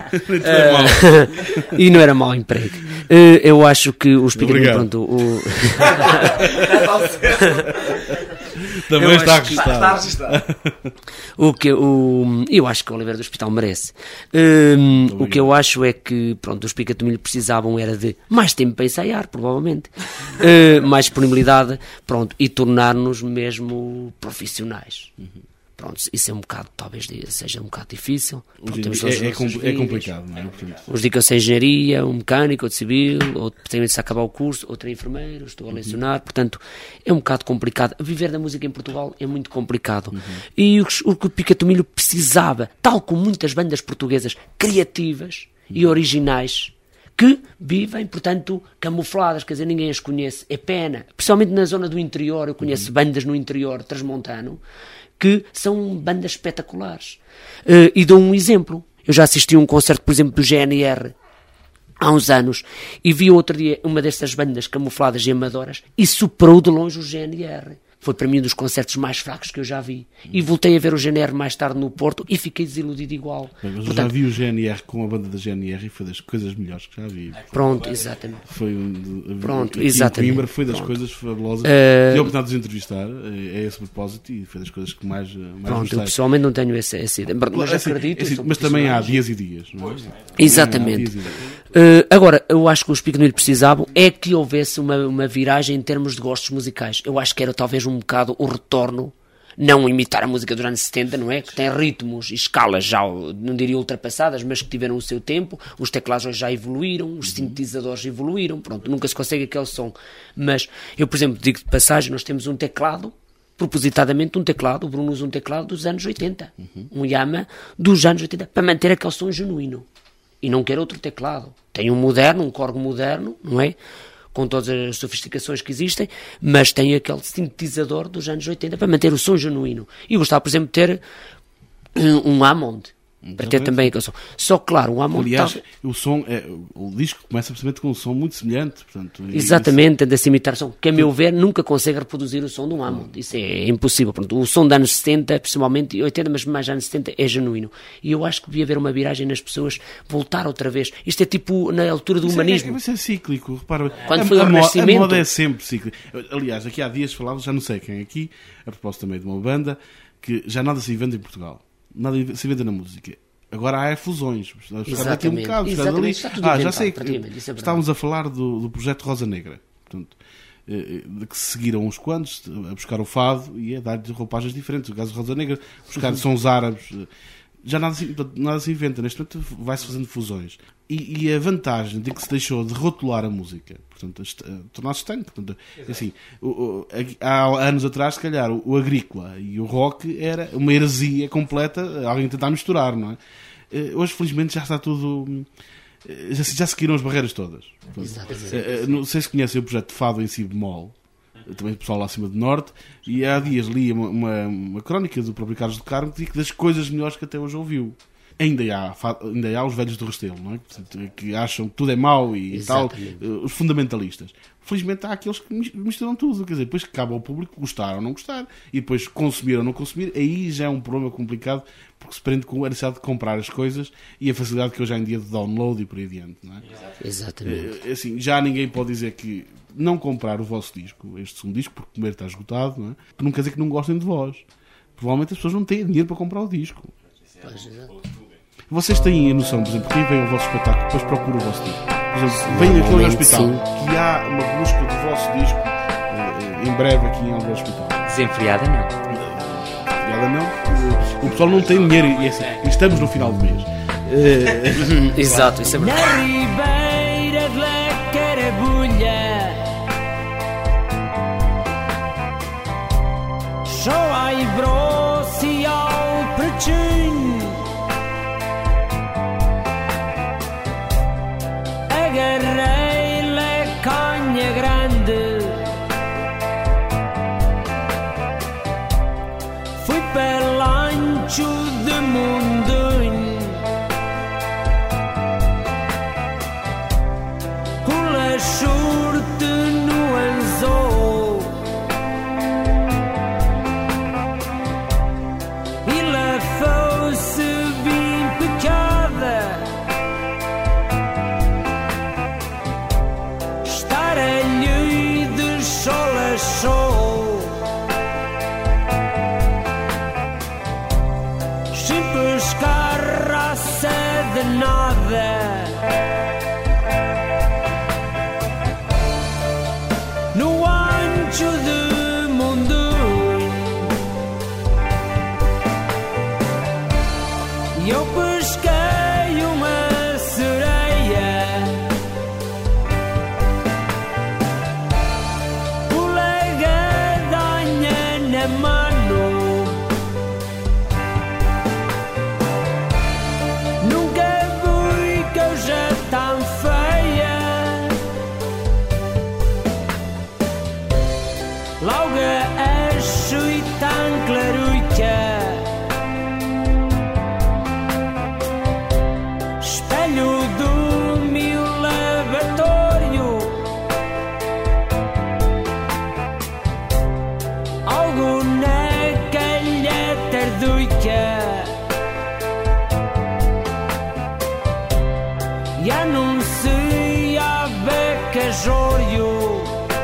uh, e não era mau emprego. Uh, eu acho que os Pica de Milho, pronto, o... Também eu está registado. Está o que o eu acho que o Oliveira do Hospital merece. Um, o que eu acho é que pronto, os Pica de Milho precisavam era de mais tempo para ensaiar, provavelmente, uh, mais disponibilidade, pronto, e tornar-nos mesmo profissionais. Uhum. Pronto, isso é um bocado, talvez seja um bocado difícil. Pronto, temos é, é, é, é complicado, não é? Uns dedicam-se a engenharia, um mecânico, outro civil, outro tem de acabar o curso, outro é enfermeiro, estou a lecionar, uhum. portanto é um bocado complicado. Viver da música em Portugal é muito complicado. Uhum. E o, o que o Pica de Milho precisava, tal como muitas bandas portuguesas criativas uhum. e originais, que vivem, portanto, camufladas, quer dizer, ninguém as conhece, é pena. Principalmente na zona do interior, eu conheço uhum. bandas no interior transmontano, que são bandas espetaculares. Uh, e dou um exemplo. Eu já assisti a um concerto, por exemplo, do G N R há uns anos e vi outro dia uma dessas bandas camufladas e amadoras e superou de longe o G N R. Foi para mim um dos concertos mais fracos que eu já vi. E voltei a ver o G N R mais tarde no Porto e fiquei desiludido igual. Bem, mas Portanto, eu já vi o G N R com a banda da G N R e foi das coisas melhores que já vi. Pronto, exatamente. Foi um, Pronto, aqui exatamente. Em Coimbra foi das Pronto. coisas fabulosas. Uh... Tive a oportunidade de os entrevistar, é esse propósito, e foi das coisas que mais, mais Pronto, gostei. eu pessoalmente não tenho essa, essa ideia. Mas claro, assim, acredito. Assim, mas também há dias e dias. Não é? Exatamente. Dias e dias. Uh, agora, eu acho que os Pica de Milho precisavam é que houvesse uma, uma viragem em termos de gostos musicais. Eu acho que era talvez um bocado o retorno não imitar a música dos anos setenta, não é? Que tem ritmos e escalas já, não diria ultrapassadas, mas que tiveram o seu tempo. Os teclados hoje já evoluíram, os sintetizadores evoluíram, pronto, nunca se consegue aquele som. Mas eu, por exemplo, digo de passagem, nós temos um teclado, propositadamente um teclado, o Bruno usa um teclado dos anos oitenta, uhum. um Yamaha dos anos oitenta, para manter aquele som genuíno. E não quer outro teclado. Tem um moderno, um Korg moderno, não é? Com todas as sofisticações que existem, mas tem aquele sintetizador dos anos oitenta para manter o som genuíno. E eu gostava, por exemplo, de ter um Hammond, para ter também aquele som. Só que, claro, o Hammond... Aliás, tá... o som, é, o disco começa precisamente com um som muito semelhante. Portanto, exatamente, tende a se imitar som, que a meu ver nunca consegue reproduzir o som de um Hammond. Isso é impossível. Pronto, o som dos anos setenta, principalmente oitenta, mas mais anos setenta, é genuíno. E eu acho que devia haver uma viragem nas pessoas, voltar outra vez. Isto é tipo na altura do isso humanismo. É, isso é cíclico, repara. Quando a, foi o a, Renascimento... a moda é sempre cíclica. Aliás, aqui há dias falava, já não sei quem aqui, a propósito também de uma banda, que já nada se inventa em Portugal. Nada se inventa na música. Agora há fusões. Aqui um bocado, ali. Ah, já sei que é estávamos a falar do, do projeto Rosa Negra. Portanto, de que se seguiram uns quantos a buscar o fado e a dar-lhe roupagens diferentes. O caso de Rosa Negra, buscar uhum. sons árabes. Já nada se, nada se inventa. Neste momento vai-se fazendo fusões. E, e a vantagem de que se deixou de rotular a música, portanto, tornar-se estranho. Portanto, assim, o, o, há anos atrás, se calhar, o, o agrícola e o rock era uma heresia completa, alguém tentar misturar, não é? Hoje, felizmente, já está tudo... Já, já seguiram as barreiras todas. Portanto, não sei se conhecem o projeto de Fado em Si bemol, também o pessoal lá acima do Norte, e há dias li uma, uma, uma crónica do próprio Carlos do Carmo que diz que das coisas melhores que até hoje ouviu. Ainda há, ainda há os velhos do Restelo, não é? Que acham que tudo é mau e exatamente. Tal, os fundamentalistas. Felizmente há aqueles que misturam tudo, quer dizer, depois que cabe ao público gostar ou não gostar, e depois consumir ou não consumir, aí já é um problema complicado, porque se prende com a necessidade de comprar as coisas e a facilidade que hoje em dia de download e por aí adiante, não é? Exatamente. Assim, já ninguém pode dizer que não comprar o vosso disco, este segundo disco, porque o primeiro está esgotado, não é? Que não quer dizer que não gostem de vós. Provavelmente as pessoas não têm dinheiro para comprar o disco. Pois, vocês têm a noção, por exemplo, quem vem ao vosso espetáculo, depois procura o vosso disco. Por exemplo, vem aqui ao hospital, sim. Que há uma busca do vosso disco uh, em breve aqui em Alves Hospital. Desenfreada não. Desenfreada não. O pessoal não tem dinheiro e assim, estamos no final do mês. Uh, Exato, isso é verdade. Na ribeira da Carabulha, só ai brosse e ao pretinho. Agarrei-lhe canha grande, fui para lancho de mundinho, com a surte no anzol, e lá fosse bem picada. Sol, sem pescar raça de nada, no ancho de mundo, e eu pesquei uma sereia. Mano, nunca vi coisa tão feia. Logo acho e tão claruca, espelho do meu lavatório, algo na calha tarduica, e anuncia becajolho,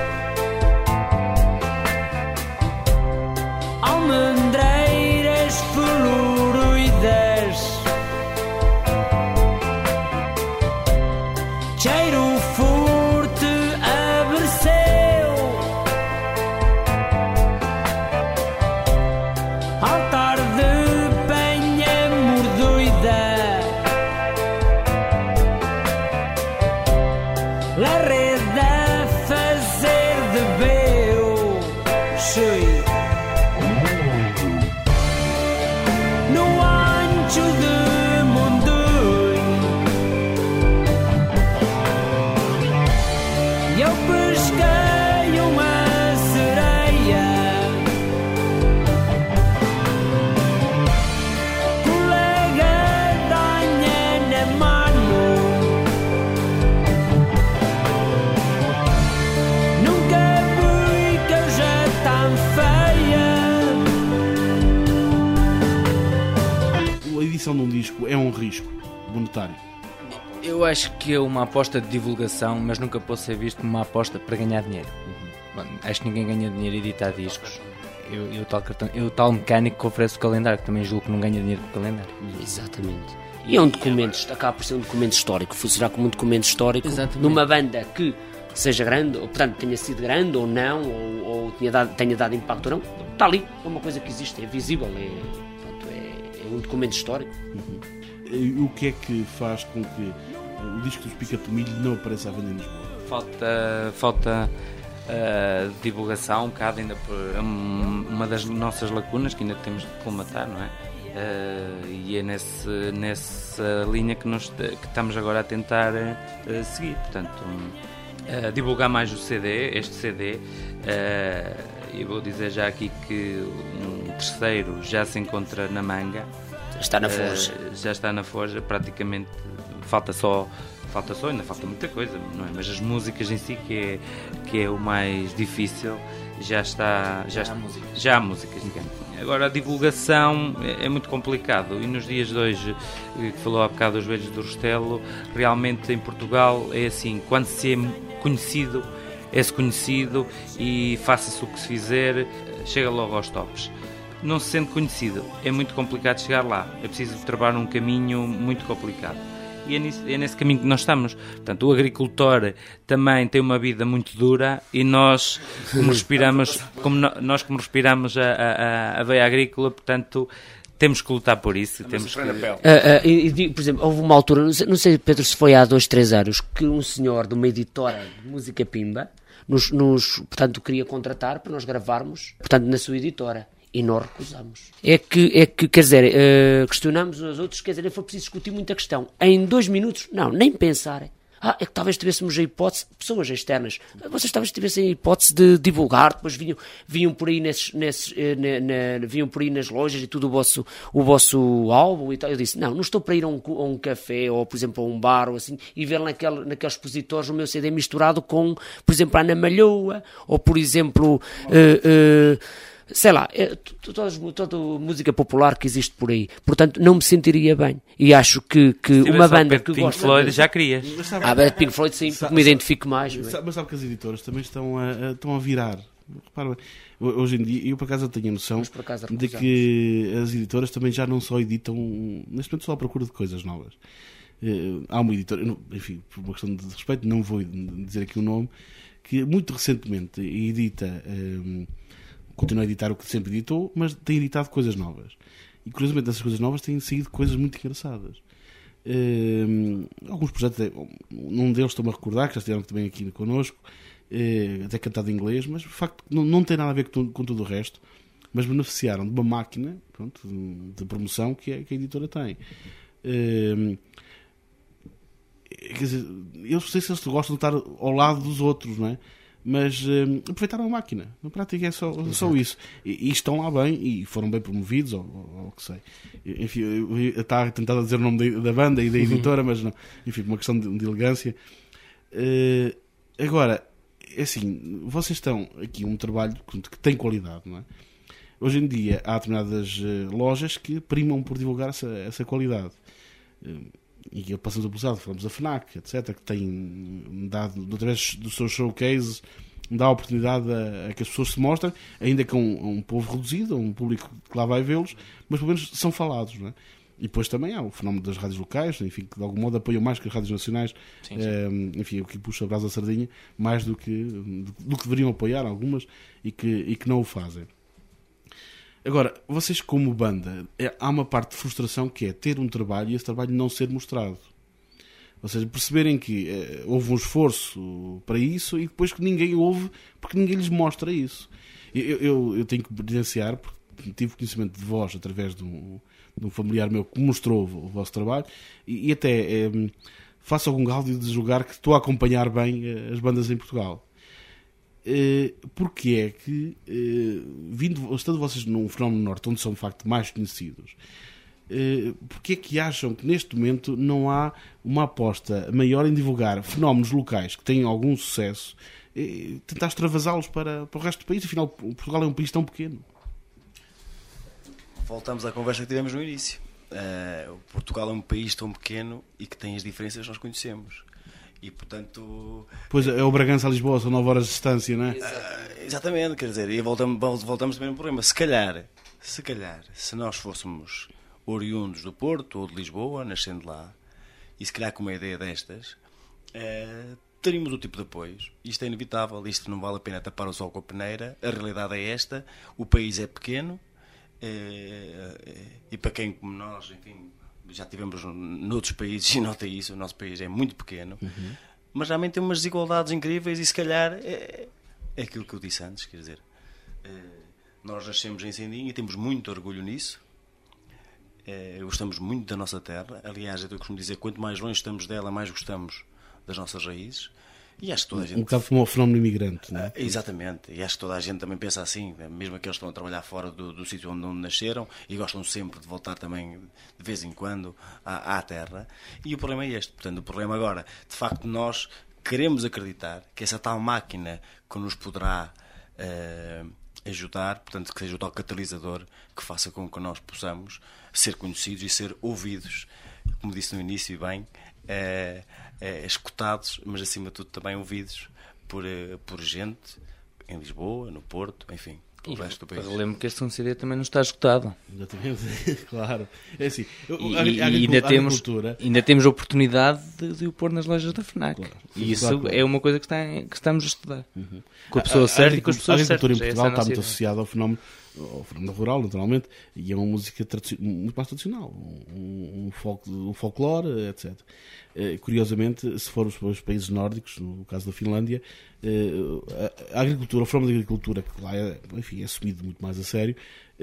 almendreiras floridas, cheiro forte aberceu, edição de um disco é um risco monetário? Eu acho que é uma aposta de divulgação, mas nunca pode ser visto como uma aposta para ganhar dinheiro. Bom, acho que ninguém ganha dinheiro a editar discos. Eu, eu, tal cartão, eu tal mecânico que oferece o calendário, que também julgo que não ganha dinheiro com o calendário. Exatamente. E é um documento, acaba por ser um documento histórico, funcionar como um documento histórico. Exatamente. Numa banda que seja grande, ou portanto tenha sido grande ou não, ou, ou tenha, dado, tenha dado impacto ou não, está ali, é uma coisa que existe, é visível, é, portanto, é, é um documento histórico. Uhum. E o que é que faz com que o disco dos Pica Tomilho não apareça à venda em Lisboa? Falta, falta uh, divulgação, um bocado ainda por um, uma das nossas lacunas que ainda temos de colmatar, não é? Uh, e é nesse, nessa linha que, nós, que estamos agora a tentar uh, seguir, portanto, um, uh, divulgar mais o C D, este C D, uh, e vou dizer já aqui que um terceiro já se encontra na manga. Está na forja. Uh, já está na forja, praticamente falta só, falta só, ainda falta muita coisa, não é? Mas as músicas em si que é, que é o mais difícil, já está, já, já, há, música. já há músicas, digamos. Agora a divulgação é, é muito complicado e nos dias de hoje, que falou há bocado dos Velhos do Restelo, realmente em Portugal é assim, quando se é conhecido, é-se conhecido e faça-se o que se fizer, chega logo aos tops. Não se sendo conhecido, é muito complicado chegar lá, é preciso trabalhar um caminho muito complicado. E é nesse, é nesse caminho que nós estamos. Portanto, o agricultor também tem uma vida muito dura e nós, como respiramos, como no, nós como respiramos a, a, a veia agrícola, portanto, temos que lutar por isso. Temos que... uh, uh, e, por exemplo, houve uma altura, não sei, não sei, Pedro, se foi há dois, três anos, que um senhor de uma editora de música pimba nos, nos, portanto, queria contratar para nós gravarmos, portanto, na sua editora. E nós recusamos. É que, é que quer dizer, uh, questionamos os outros, quer dizer, foi preciso discutir muita questão. Em dois minutos, não, nem pensar. Ah, é que talvez tivéssemos a hipótese, pessoas externas, vocês talvez tivessem a hipótese de divulgar, depois vinham, vinham por aí nesses, nesses, na, na, vinham por aí nas lojas e tudo o vosso, o vosso álbum e tal. Eu disse, não, não estou para ir a um, a um café ou, por exemplo, a um bar ou assim, e ver naquele, naqueles expositores o meu C D misturado com, por exemplo, a Ana Malhoa, ou, por exemplo... Uh, uh, sei lá, é, toda, toda música popular que existe por aí. Portanto, não me sentiria bem. E acho que, que uma banda que Pink gosta... Floyd já querias. Ah, mas Pink Floyd sim, porque me identifico mais. Sabe, mas sabe que as editoras também estão a, a, estão a virar. Repara, hoje em dia, eu por acaso tenho a noção de que as editoras também já não só editam, neste momento só à procura de coisas novas. Há uma editora, enfim, por uma questão de respeito, não vou dizer aqui o nome, que muito recentemente edita... Um, continua a editar o que sempre editou, mas tem editado coisas novas. E curiosamente essas coisas novas têm saído coisas muito engraçadas. Uh, alguns projetos, num deles estou-me a recordar, que já estiveram também aqui connosco, uh, até cantado em inglês, mas de facto não, não tem nada a ver com, com tudo o resto, mas beneficiaram de uma máquina, pronto, de, de promoção que a, que a editora tem. Uh, quer dizer, eu não sei se eles gostam de estar ao lado dos outros, não é? Mas um, aproveitaram a máquina, na prática é só, só isso, e, e estão lá bem e foram bem promovidos, ou, ou, ou o que sei. Enfim, eu estava tentado dizer o nome da, da banda e da editora, mas não, enfim, uma questão de, de elegância. Uh, agora, é assim, vocês estão aqui um trabalho que tem qualidade, não é? Hoje em dia há determinadas uh, lojas que primam por divulgar essa, essa qualidade. Uh, E passamos a publicidade, falamos da FNAC, etcétera, que tem dado, através dos seus showcases, dá a oportunidade a, a que as pessoas se mostrem, ainda com um, um povo reduzido, um público que lá vai vê-los, mas pelo menos são falados, não é? E depois também há o fenómeno das rádios locais, enfim, que de algum modo apoiam mais que as rádios nacionais, sim, sim. É, enfim, o que puxa a brasa à sardinha, mais do que, do que deveriam apoiar algumas e que, e que não o fazem. Agora, vocês como banda, é, há uma parte de frustração que é ter um trabalho e esse trabalho não ser mostrado. Ou seja, perceberem que é, houve um esforço para isso e depois que ninguém ouve porque ninguém lhes mostra isso. Eu, eu, eu tenho que evidenciar, porque tive conhecimento de vós através de um, de um familiar meu que mostrou o, o vosso trabalho e, e até é, faço algum gáudio de julgar que estou a acompanhar bem as bandas em Portugal. Uh, porque é que, uh, vindo, estando vocês num fenómeno norte onde são de facto mais conhecidos, uh, porque é que acham que neste momento não há uma aposta maior em divulgar fenómenos locais que têm algum sucesso e tentar extravasá-los para, para o resto do país? Afinal, Portugal é um país tão pequeno. Voltamos à conversa que tivemos no início. uh, Portugal é um país tão pequeno e que tem as diferenças que nós conhecemos. E, portanto... Pois é, o Bragança a Lisboa, são nove horas de distância, não é? Uh, exatamente, quer dizer, e voltamos, voltamos também ao problema. Se calhar, se calhar, se nós fôssemos oriundos do Porto ou de Lisboa, nascendo lá, e se calhar com uma ideia destas, uh, teríamos o tipo de apoios. Isto é inevitável, isto não vale a pena tapar o sol com a peneira. A realidade é esta, o país é pequeno, uh, e para quem como nós, enfim... já tivemos noutros países e nota isso, o nosso país é muito pequeno, uhum. mas realmente tem umas desigualdades incríveis e se calhar é, é aquilo que eu disse antes, quer dizer, nós nascemos em Sendinha e temos muito orgulho nisso, gostamos muito da nossa terra, aliás, eu costumo dizer, quanto mais longe estamos dela, mais gostamos das nossas raízes. E acho que toda a gente... Um bocado como o fenómeno imigrante, não é? Exatamente, e acho que toda a gente também pensa assim, mesmo aqueles que estão a trabalhar fora do, do sítio onde nasceram e gostam sempre de voltar também de vez em quando à, à terra. E o problema é este, portanto, o problema agora, de facto, nós queremos acreditar que essa tal máquina que nos poderá uh, ajudar, portanto, que seja o tal catalisador que faça com que nós possamos ser conhecidos e ser ouvidos, como disse no início, e bem... Uh, É, escutados, mas acima de tudo também ouvidos por, por gente em Lisboa, no Porto, enfim, o resto do país. Eu lembro que este um C D também não está esgotado. Exatamente, claro. É assim, e, a, a, e ainda, temos, ainda temos a oportunidade de, de o pôr nas lojas da FNAC. Claro. E isso claro, claro. é uma coisa que, está, que estamos a estudar. Uhum. Com a pessoa a, certa a, e com as pessoas certas. A agricultura em Portugal está muito associada ao fenómeno, ao fenómeno rural, naturalmente, e é uma música muito mais tradicional, um, um, folk, um folclore, etcétera. Curiosamente, se formos para os países nórdicos, no caso da Finlândia, a agricultura, o fenómeno da agricultura, que lá é, enfim, é assumido muito mais a sério,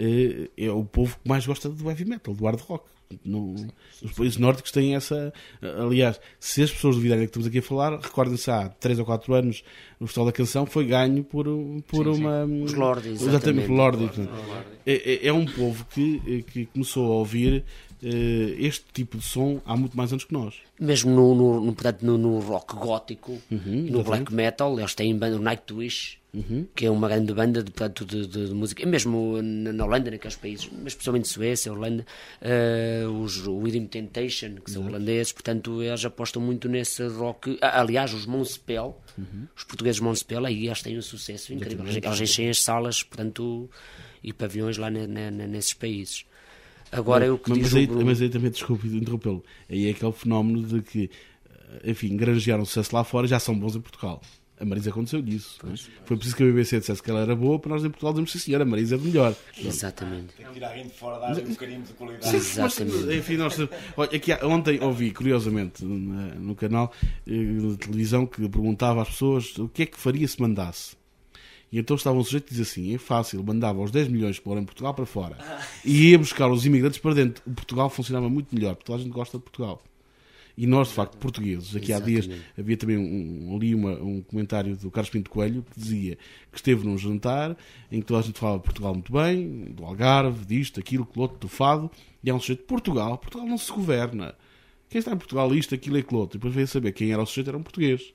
é o povo que mais gosta do heavy metal, do hard rock. No, os países nórdicos têm essa... Aliás, se as pessoas duvidarem que estamos aqui a falar, recordem-se, há três ou quatro anos o Festival da Canção foi ganho por, por sim, uma... Sim. Os Lordi, exatamente. Exatamente, Lordi. É, é, é um povo que, que começou a ouvir este tipo de som há muito mais anos que nós. Mesmo no, no, no, portanto, no, no rock gótico, uhum, no black metal, eles têm banda, o Nightwish, uhum. que é uma grande banda de, portanto, de, de, de música, mesmo na, na Holanda, naqueles países, mas especialmente Suécia, Holanda, uh, os Within Temptation, que são uhum. holandeses, portanto eles apostam muito nesse rock. Aliás, os Monspel, uhum. os portugueses Monspel, aí eles têm um sucesso incrível, eles enchem as salas, portanto, e pavilhões lá ne, ne, nesses países. Agora não, eu que mas, diz aí, o Bruno... mas aí também, desculpe interrompê-lo, aí é aquele fenómeno de que, enfim, granjearam sucesso lá fora, já são bons em Portugal. A Marisa aconteceu disso. É? Foi preciso que a B B C dissesse que ela era boa para nós em Portugal dizermos, sim senhor, a Marisa é de melhor. Exatamente. Tem que tirar alguém de fora, dar um bocadinho de qualidade. Sim, exatamente. Mas, enfim, nós, olha, aqui, ontem ouvi, curiosamente, no canal de televisão, que perguntava às pessoas o que é que faria se mandasse. E então estava um sujeito que dizia assim, é fácil, mandava os dez milhões que moram em Portugal para fora e ia buscar os imigrantes para dentro. O Portugal funcionava muito melhor, porque toda a gente gosta de Portugal. E nós, de facto, portugueses, aqui exatamente. Há dias havia também um, ali uma, um comentário do Carlos Pinto Coelho que dizia que esteve num jantar em que toda a gente falava de Portugal muito bem, do Algarve, disto, aquilo, aquilo outro, do Fado, e há um sujeito de Portugal, Portugal não se governa. Quem está em Portugal, isto, aquilo e aquilo outro. E depois veio a saber quem era o sujeito, era um português.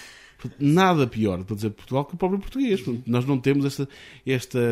Nada pior para dizer Portugal que o próprio português. Nós não temos esta, esta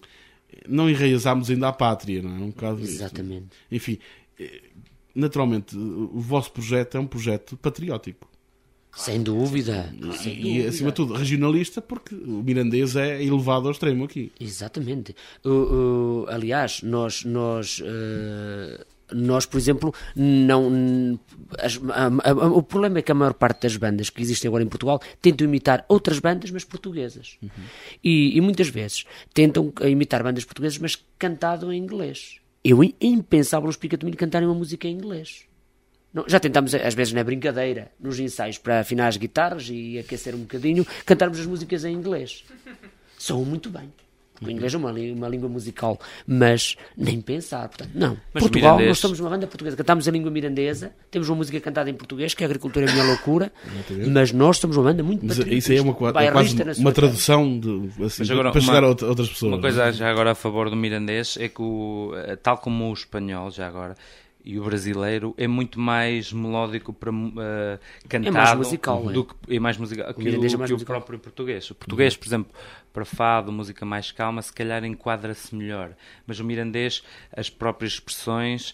não enraizámos ainda a pátria, não é? Um bocado exatamente. Isso. Enfim, naturalmente, o vosso projeto é um projeto patriótico. Sem dúvida. E, Sem e dúvida. acima de tudo, regionalista, porque o mirandês é elevado ao extremo aqui. Exatamente. Uh, uh, aliás, nós... nós uh... Nós, por exemplo, não, as, a, a, o problema é que a maior parte das bandas que existem agora em Portugal tentam imitar outras bandas, mas portuguesas. Uhum. E, e muitas vezes tentam imitar bandas portuguesas, mas cantado em inglês. Eu, é impensável os Picatomilho cantarem uma música em inglês. Não, já tentámos, às vezes, na brincadeira, nos ensaios para afinar as guitarras e aquecer um bocadinho, cantarmos as músicas em inglês. Soam muito bem. O inglês é uma, uma língua musical, mas nem pensar. Portanto, não. Mas Portugal, mirandês... nós somos uma banda portuguesa, cantamos a língua mirandesa, temos uma música cantada em português, que a agricultura é a minha loucura, mas nós somos uma banda muito patriotista. Isso aí é uma, é quase uma tradução de, assim, agora, para uma, chegar a outras pessoas. Uma coisa já agora a favor do mirandês é que, o, tal como o espanhol, já agora, e o brasileiro é muito mais melódico para uh, cantado, é mais musical, do que, é mais musical que, o, é mais que musical. o próprio português. O português, por exemplo, para fado, música mais calma, se calhar enquadra-se melhor. Mas o mirandês, as próprias expressões,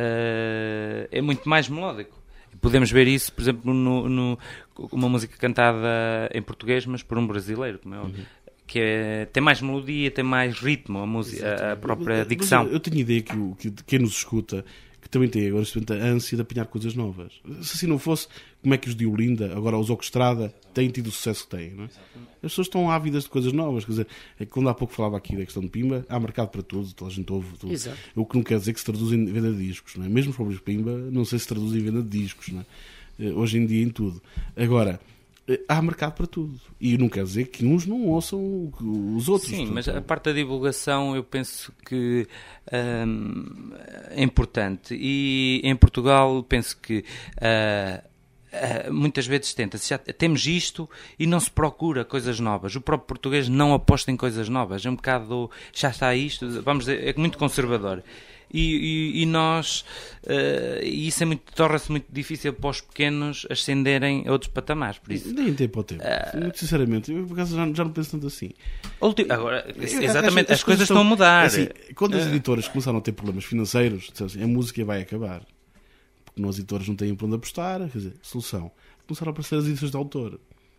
uh, é muito mais melódico. Podemos ver isso, por exemplo, no, no, uma música cantada em português, mas por um brasileiro, como é óbvio. Uhum. Que é, tem mais melodia, tem mais ritmo, a, música, a própria dicção. Eu, eu tenho ideia que, o, que quem nos escuta, que também tem agora a ânsia de apanhar coisas novas. Se assim não fosse, como é que os de Olinda, agora os Orquestrada, têm tido o sucesso que têm, não é? As pessoas estão ávidas de coisas novas. Quer dizer, é que quando há pouco falava aqui da questão de Pimba, há mercado para tudo, toda a gente ouve tudo. Exato. O que não quer dizer que se traduz em venda de discos, não é? Mesmo os próprios Pimba, não sei se traduz em venda de discos, não é? Hoje em dia em tudo. Agora, há mercado para tudo. E não quer dizer que uns não ouçam os outros. Sim, portanto, mas a parte da divulgação eu penso que hum, é importante. E em Portugal penso que uh, uh, muitas vezes tenta-se, já temos isto e não se procura coisas novas. O próprio português não aposta em coisas novas. É um bocado, já está isto, vamos dizer, é muito conservador. E, e, e nós, uh, e isso é muito, torna-se muito difícil para os pequenos ascenderem a outros patamares. Por isso, nem tempo ao tempo. Uh, muito sinceramente, eu por acaso já, já não penso tanto assim. Agora, exatamente, as, as, as coisas estão a mudar. Assim, quando as editoras começaram a ter problemas financeiros, assim, a música vai acabar. Porque as editoras não têm para onde apostar. Quer dizer, solução. Começaram a aparecer as edições de autor.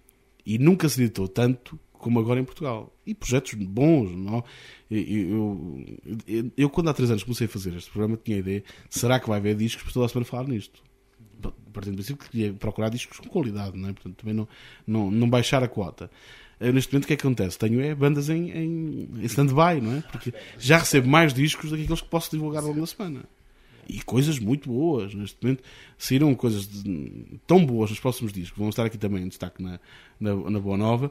E nunca se editou tanto como agora em Portugal. E projetos bons, não? Eu, eu, eu, eu, quando há três anos comecei a fazer este programa, tinha a ideia, será que vai haver discos para toda a semana falar nisto? Partindo do princípio que queria procurar discos com qualidade, não é? Portanto, também não, não, não baixar a quota. Eu, neste momento, o que é que acontece? Tenho é bandas em, em, em stand-by, não é? Porque já recebo mais discos do que aqueles que posso divulgar ao longo da semana. E coisas muito boas. Neste momento saíram coisas de, tão boas nos próximos discos, vão estar aqui também em destaque na, na, na Boa Nova,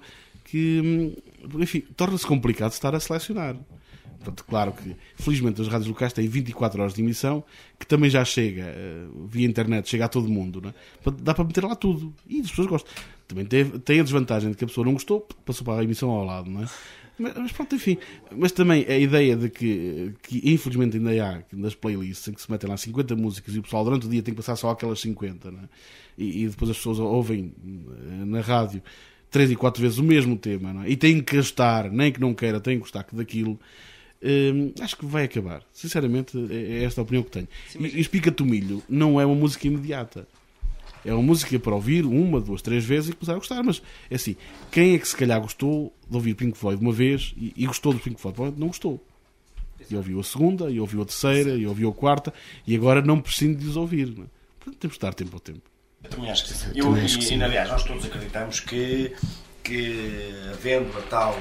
que, enfim, torna-se complicado estar a selecionar. Portanto, claro que, felizmente, as rádios locais têm vinte e quatro horas de emissão, que também já chega, via internet, chega a todo mundo, não é? Portanto, dá para meter lá tudo. E as pessoas gostam. Também tem, tem a desvantagem de que a pessoa não gostou, passou para a emissão ao lado, não é? Mas, mas pronto, enfim. Mas também a ideia de que, que infelizmente ainda há nas playlists em que se metem lá cinquenta músicas e o pessoal durante o dia tem que passar só aquelas cinquenta, não é? E, e depois as pessoas ouvem na rádio três e quatro vezes o mesmo tema, não é? E têm que gastar, nem que não queira, têm que gostar daquilo. Hum, acho que vai acabar. Sinceramente, é esta a opinião que tenho. Sim, mas... E, e Espiga-te o Milho não é uma música imediata. É uma música para ouvir uma, duas, três vezes e começar a gostar. Mas é assim, quem é que se calhar gostou de ouvir Pink Floyd uma vez e, e gostou do Pink Floyd? Não gostou. E ouviu a segunda, e ouviu a terceira, e ouviu a quarta, e agora não prescinde de os ouvir. Não é? Portanto, temos de dar tempo ao tempo. Eu também acho que sim. Eu, e, que sim. E, aliás, nós todos acreditamos que, que havendo a tal,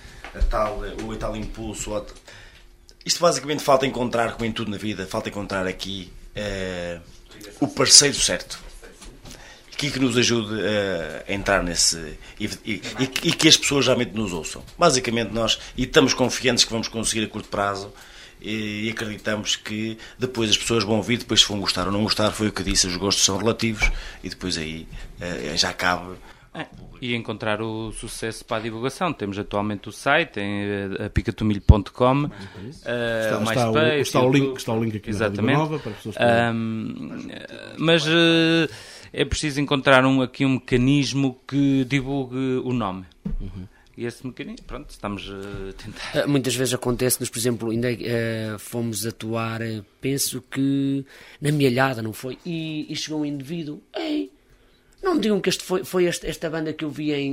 a tal, o tal impulso, a, isto basicamente falta encontrar, como em tudo na vida, falta encontrar aqui uh, o parceiro certo. Que, que nos ajude a entrar nesse... E, e, e que as pessoas realmente nos ouçam. Basicamente nós, e estamos confiantes que vamos conseguir a curto prazo, e, e acreditamos que depois as pessoas vão ouvir, depois se vão gostar ou não gostar, foi o que disse, os gostos são relativos, e depois aí uh, já cabe... É, e encontrar o sucesso para a divulgação. Temos atualmente o site em uh, picatomilho ponto com, uh, está, o está, MySpace, o, está, o link, está o link aqui exatamente. Na Nova para as pessoas um, mas uh, é preciso encontrar um, aqui um mecanismo que divulgue o nome. Uhum. E esse mecanismo, pronto, estamos a tentar. Muitas vezes acontece-nos, por exemplo, ainda uh, fomos atuar, uh, penso que na Mielhada, não foi? E, e chegou um indivíduo, ei, não me digam que este foi, foi este, esta banda que eu vi em,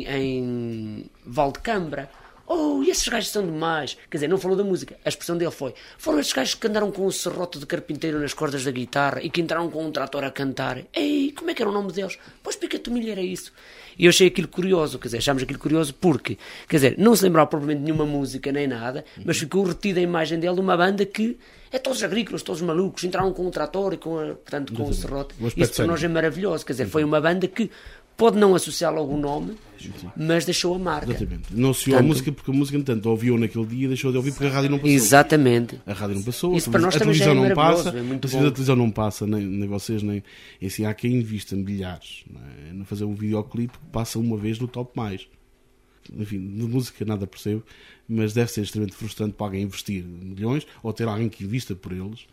em Valdecambra. Oh, e esses gajos são demais. Quer dizer, não falou da música. A expressão dele foi: foram estes gajos que andaram com um serrote de carpinteiro nas cordas da guitarra e que entraram com um trator a cantar. Ei, como é que era o nome deles? Pois Pica-te o Milho era isso. E eu achei aquilo curioso, quer dizer, achámos aquilo curioso porque, quer dizer, não se lembrava propriamente de nenhuma música nem nada, mas ficou retida a imagem dele de uma banda que é todos agrícolas, todos malucos, entraram com um trator e com, a, portanto, com o serrote. Isso para nós é maravilhoso, quer dizer, foi uma banda que pode não associar logo o nome, sim, mas deixou a marca. Exatamente. Não associou a música porque a música, entanto, ouviu naquele dia e deixou de ouvir porque a rádio não passou. Exatamente. A rádio não passou, isso a, para nós a também televisão já é não passa, é muito a televisão não passa, nem, nem vocês, nem... E assim, há quem invista milhares, não é? Não fazer um videoclipe que passa uma vez no top mais. Enfim, de música nada percebo, mas deve ser extremamente frustrante para alguém investir milhões ou ter alguém que invista por eles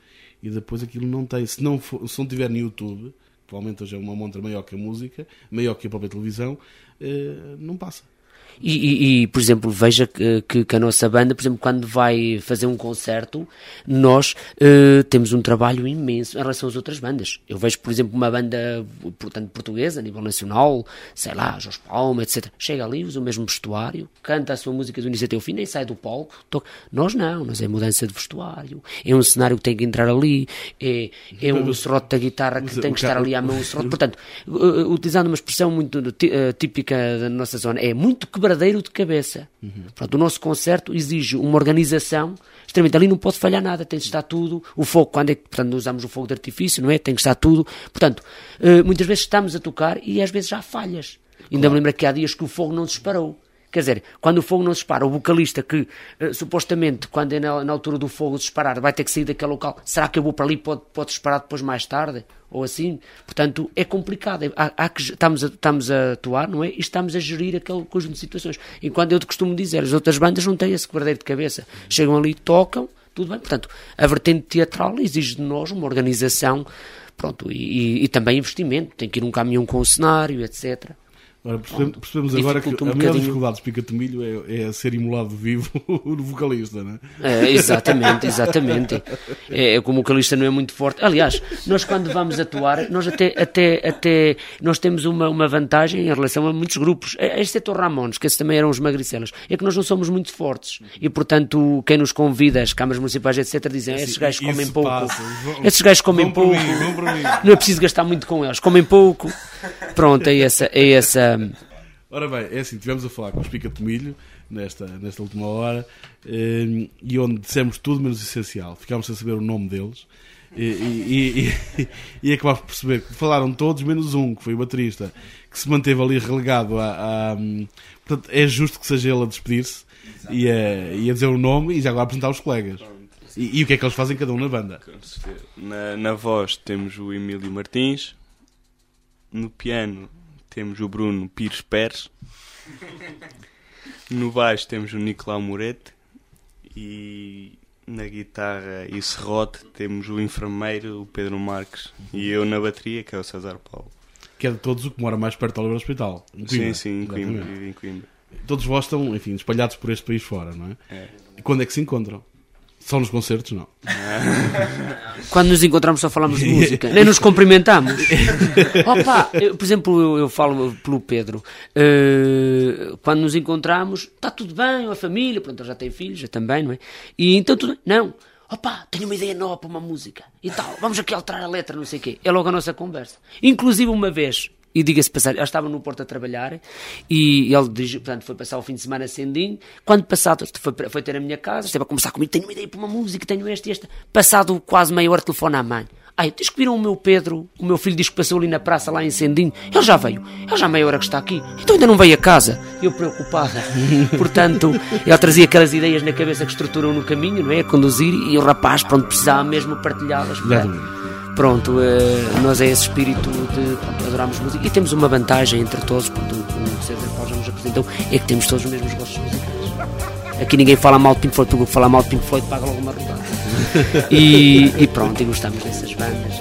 e depois aquilo não tem, se não, for, se não tiver no YouTube, provavelmente hoje é uma montra maior que a música, maior que a própria televisão, uh, não passa. E, e, e, por exemplo, veja que, que, que a nossa banda, por exemplo, quando vai fazer um concerto, nós uh, temos um trabalho imenso em relação às outras bandas. Eu vejo, por exemplo, uma banda, portanto, portuguesa, a nível nacional, sei lá, Jorge Palma, etcétera. Chega ali, usa o mesmo vestuário, canta a sua música do início até o fim, nem sai do palco. Toca. Nós não, nós é mudança de vestuário, é um cenário que tem que entrar ali, é, é um serrote da guitarra que tem que estar ali à mão, um serrote. Portanto, uh, utilizando uma expressão muito uh, típica da nossa zona, é muito que quebradeiro de cabeça. Uhum. Pronto, o nosso concerto exige uma organização extremamente. Ali não pode falhar nada, tem que estar tudo. O fogo, quando é que, portanto, usamos o fogo de artifício, não é? Tem que estar tudo. Portanto, uh, muitas vezes estamos a tocar e às vezes já há falhas. Claro. Ainda me lembro que há dias que o fogo não disparou. Quer dizer, quando o fogo não dispara, o vocalista que, uh, supostamente, quando é na, na altura do fogo disparar, vai ter que sair daquele local, será que eu vou para ali e pode, pode disparar depois mais tarde? Ou assim? Portanto, é complicado. Há, há que, estamos, a, estamos a atuar, não é? E estamos a gerir aquele conjunto de situações. Enquanto eu te costumo dizer, as outras bandas não têm esse quebradeiro de cabeça. Chegam ali, tocam, tudo bem. Portanto, a vertente teatral exige de nós uma organização, pronto, e, e, e também investimento. Tem que ir um caminhão com o cenário, etcétera. Ora, percebemos, percebemos agora que um a maior dificuldade do Pica-Tomilho é, é ser imolado vivo no vocalista, não é? É, exatamente, exatamente. É, como o vocalista não é muito forte. Aliás, nós quando vamos atuar, nós até, até, até nós temos uma, uma vantagem em relação a muitos grupos. Exceto o Ramones, que esses também eram os magricelas. É que nós não somos muito fortes. E, portanto, quem nos convida, as câmaras municipais, etcétera, dizem, esses gajos comem pouco. Esses gajos comem pouco. Não é preciso gastar muito com eles. Comem pouco. Pronto, é essa... É essa. Ora bem, é assim, estivemos a falar com os Pica-Tomilho nesta, nesta última hora e onde dissemos tudo menos essencial. Ficámos sem saber o nome deles e, e, e, e acabámos por perceber que falaram todos menos um, que foi o baterista, que se manteve ali relegado a... a portanto, é justo que seja ele a despedir-se e a, e a dizer o nome e já agora apresentar os colegas. E, e o que é que eles fazem cada um na banda? Na, na voz temos o Emílio Martins, no piano temos o Bruno Pires Pérez, no baixo temos o Nicolau Moretti e na guitarra e serrote temos o enfermeiro, o Pedro Marques, e eu na bateria, que é o César Paulo. Que é de todos o que mora mais perto do Oliveira Hospital. Sim, sim, em Coimbra, em Coimbra. Todos vós estão, enfim, espalhados por este país fora, não é? É. E quando é que se encontram? Só nos concertos, não. Quando nos encontramos só falamos de música, nem nos cumprimentamos. Opa, eu, por exemplo, eu, eu falo pelo Pedro, uh, quando nos encontramos, está tudo bem, a família, pronto, ele já tem filhos, já também, não é? E então tudo, não, opa, tenho uma ideia nova para uma música e tal, vamos aqui alterar a letra, não sei o quê. É logo a nossa conversa. Inclusive uma vez, e diga-se passar, eu estava no Porto a trabalhar e ele dirigiu, portanto, foi passar o fim de semana a Sendim. Quando passado, foi, foi ter a minha casa, esteve a conversar comigo, tenho uma ideia para uma música, tenho esta e esta. Passado quase meia hora, telefone à mãe. Ai, diz que viram o meu Pedro, o meu filho diz que passou ali na praça, lá em Sendim. Ele já veio, ele já há meia hora que está aqui, então ainda não veio a casa. Eu preocupada. Portanto, ele trazia aquelas ideias na cabeça que estruturam no caminho, não é? A conduzir, e o rapaz, pronto, precisava mesmo partilhá-las. Pronto, uh, nós é esse espírito de pronto, adoramos música e temos uma vantagem entre todos, pronto, o César Paulo já nos apresentou, é que temos todos os mesmos gostos musicais. Aqui ninguém fala mal de Pink Floyd, porque falar mal de Pink Floyd paga logo uma rodada. E, e pronto, e gostamos dessas bandas.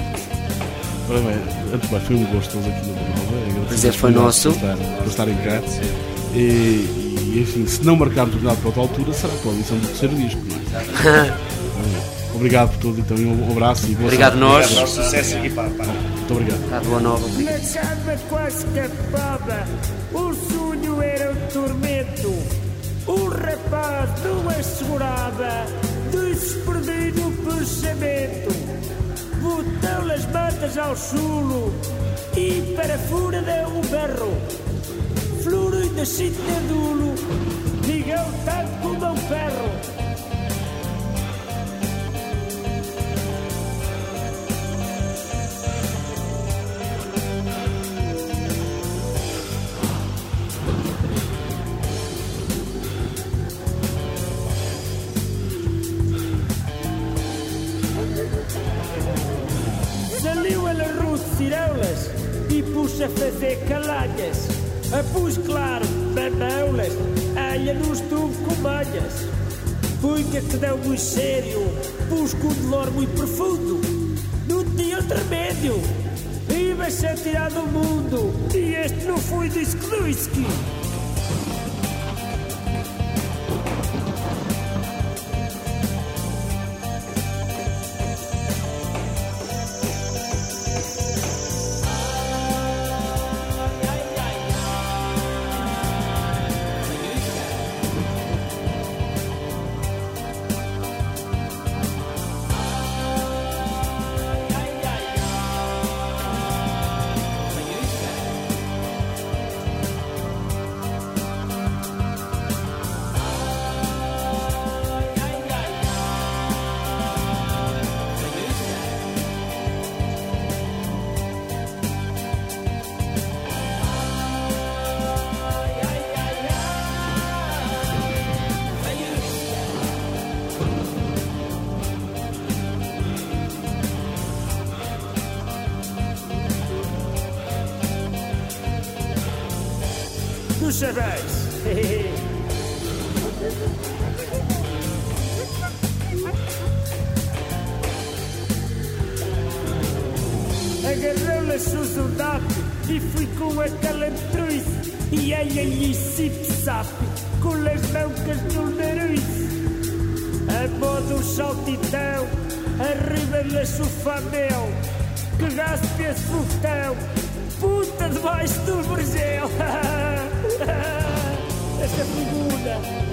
Ora bem, antes de mais, foi um gosto tê-los aqui no Nova. Prazer foi nosso. Por, por estarem cá. E, e, enfim, se não marcarmos o final para outra altura, será com a edição do terceiro disco, não é? Obrigado por tudo, então, um abraço e boa obrigado nós. Obrigado, sucesso e pá, pá. Muito obrigado. Obrigado, boa nova. Na cama quase escapada, o sonho era um tormento. O rapaz não assegurava de se perder no pensamento. Botou as matas ao chulo e para fora deu um berro. Fluro e descido de dulo, ligou tanto como um ferro. Saliu ela rude ciraulas e pus a fazer calanhas. A pus claro, babaulas, alha no estuvo com malhas. Punha que deu muito sério, crepúsculo de lor muito profundo. Não tinha outro remédio. E vai ser tirado do mundo. E este não foi disco do whisky. Não sabeis. Agarrou-lhe a sua soldado e fui com aquela entruice. E ela lhe sip-sap com as mãos no nariz. A modo um saltitão, arriba-lhe a sofamel. Que gaspe esse foguetão, puta debaixo do vergel. Esta figura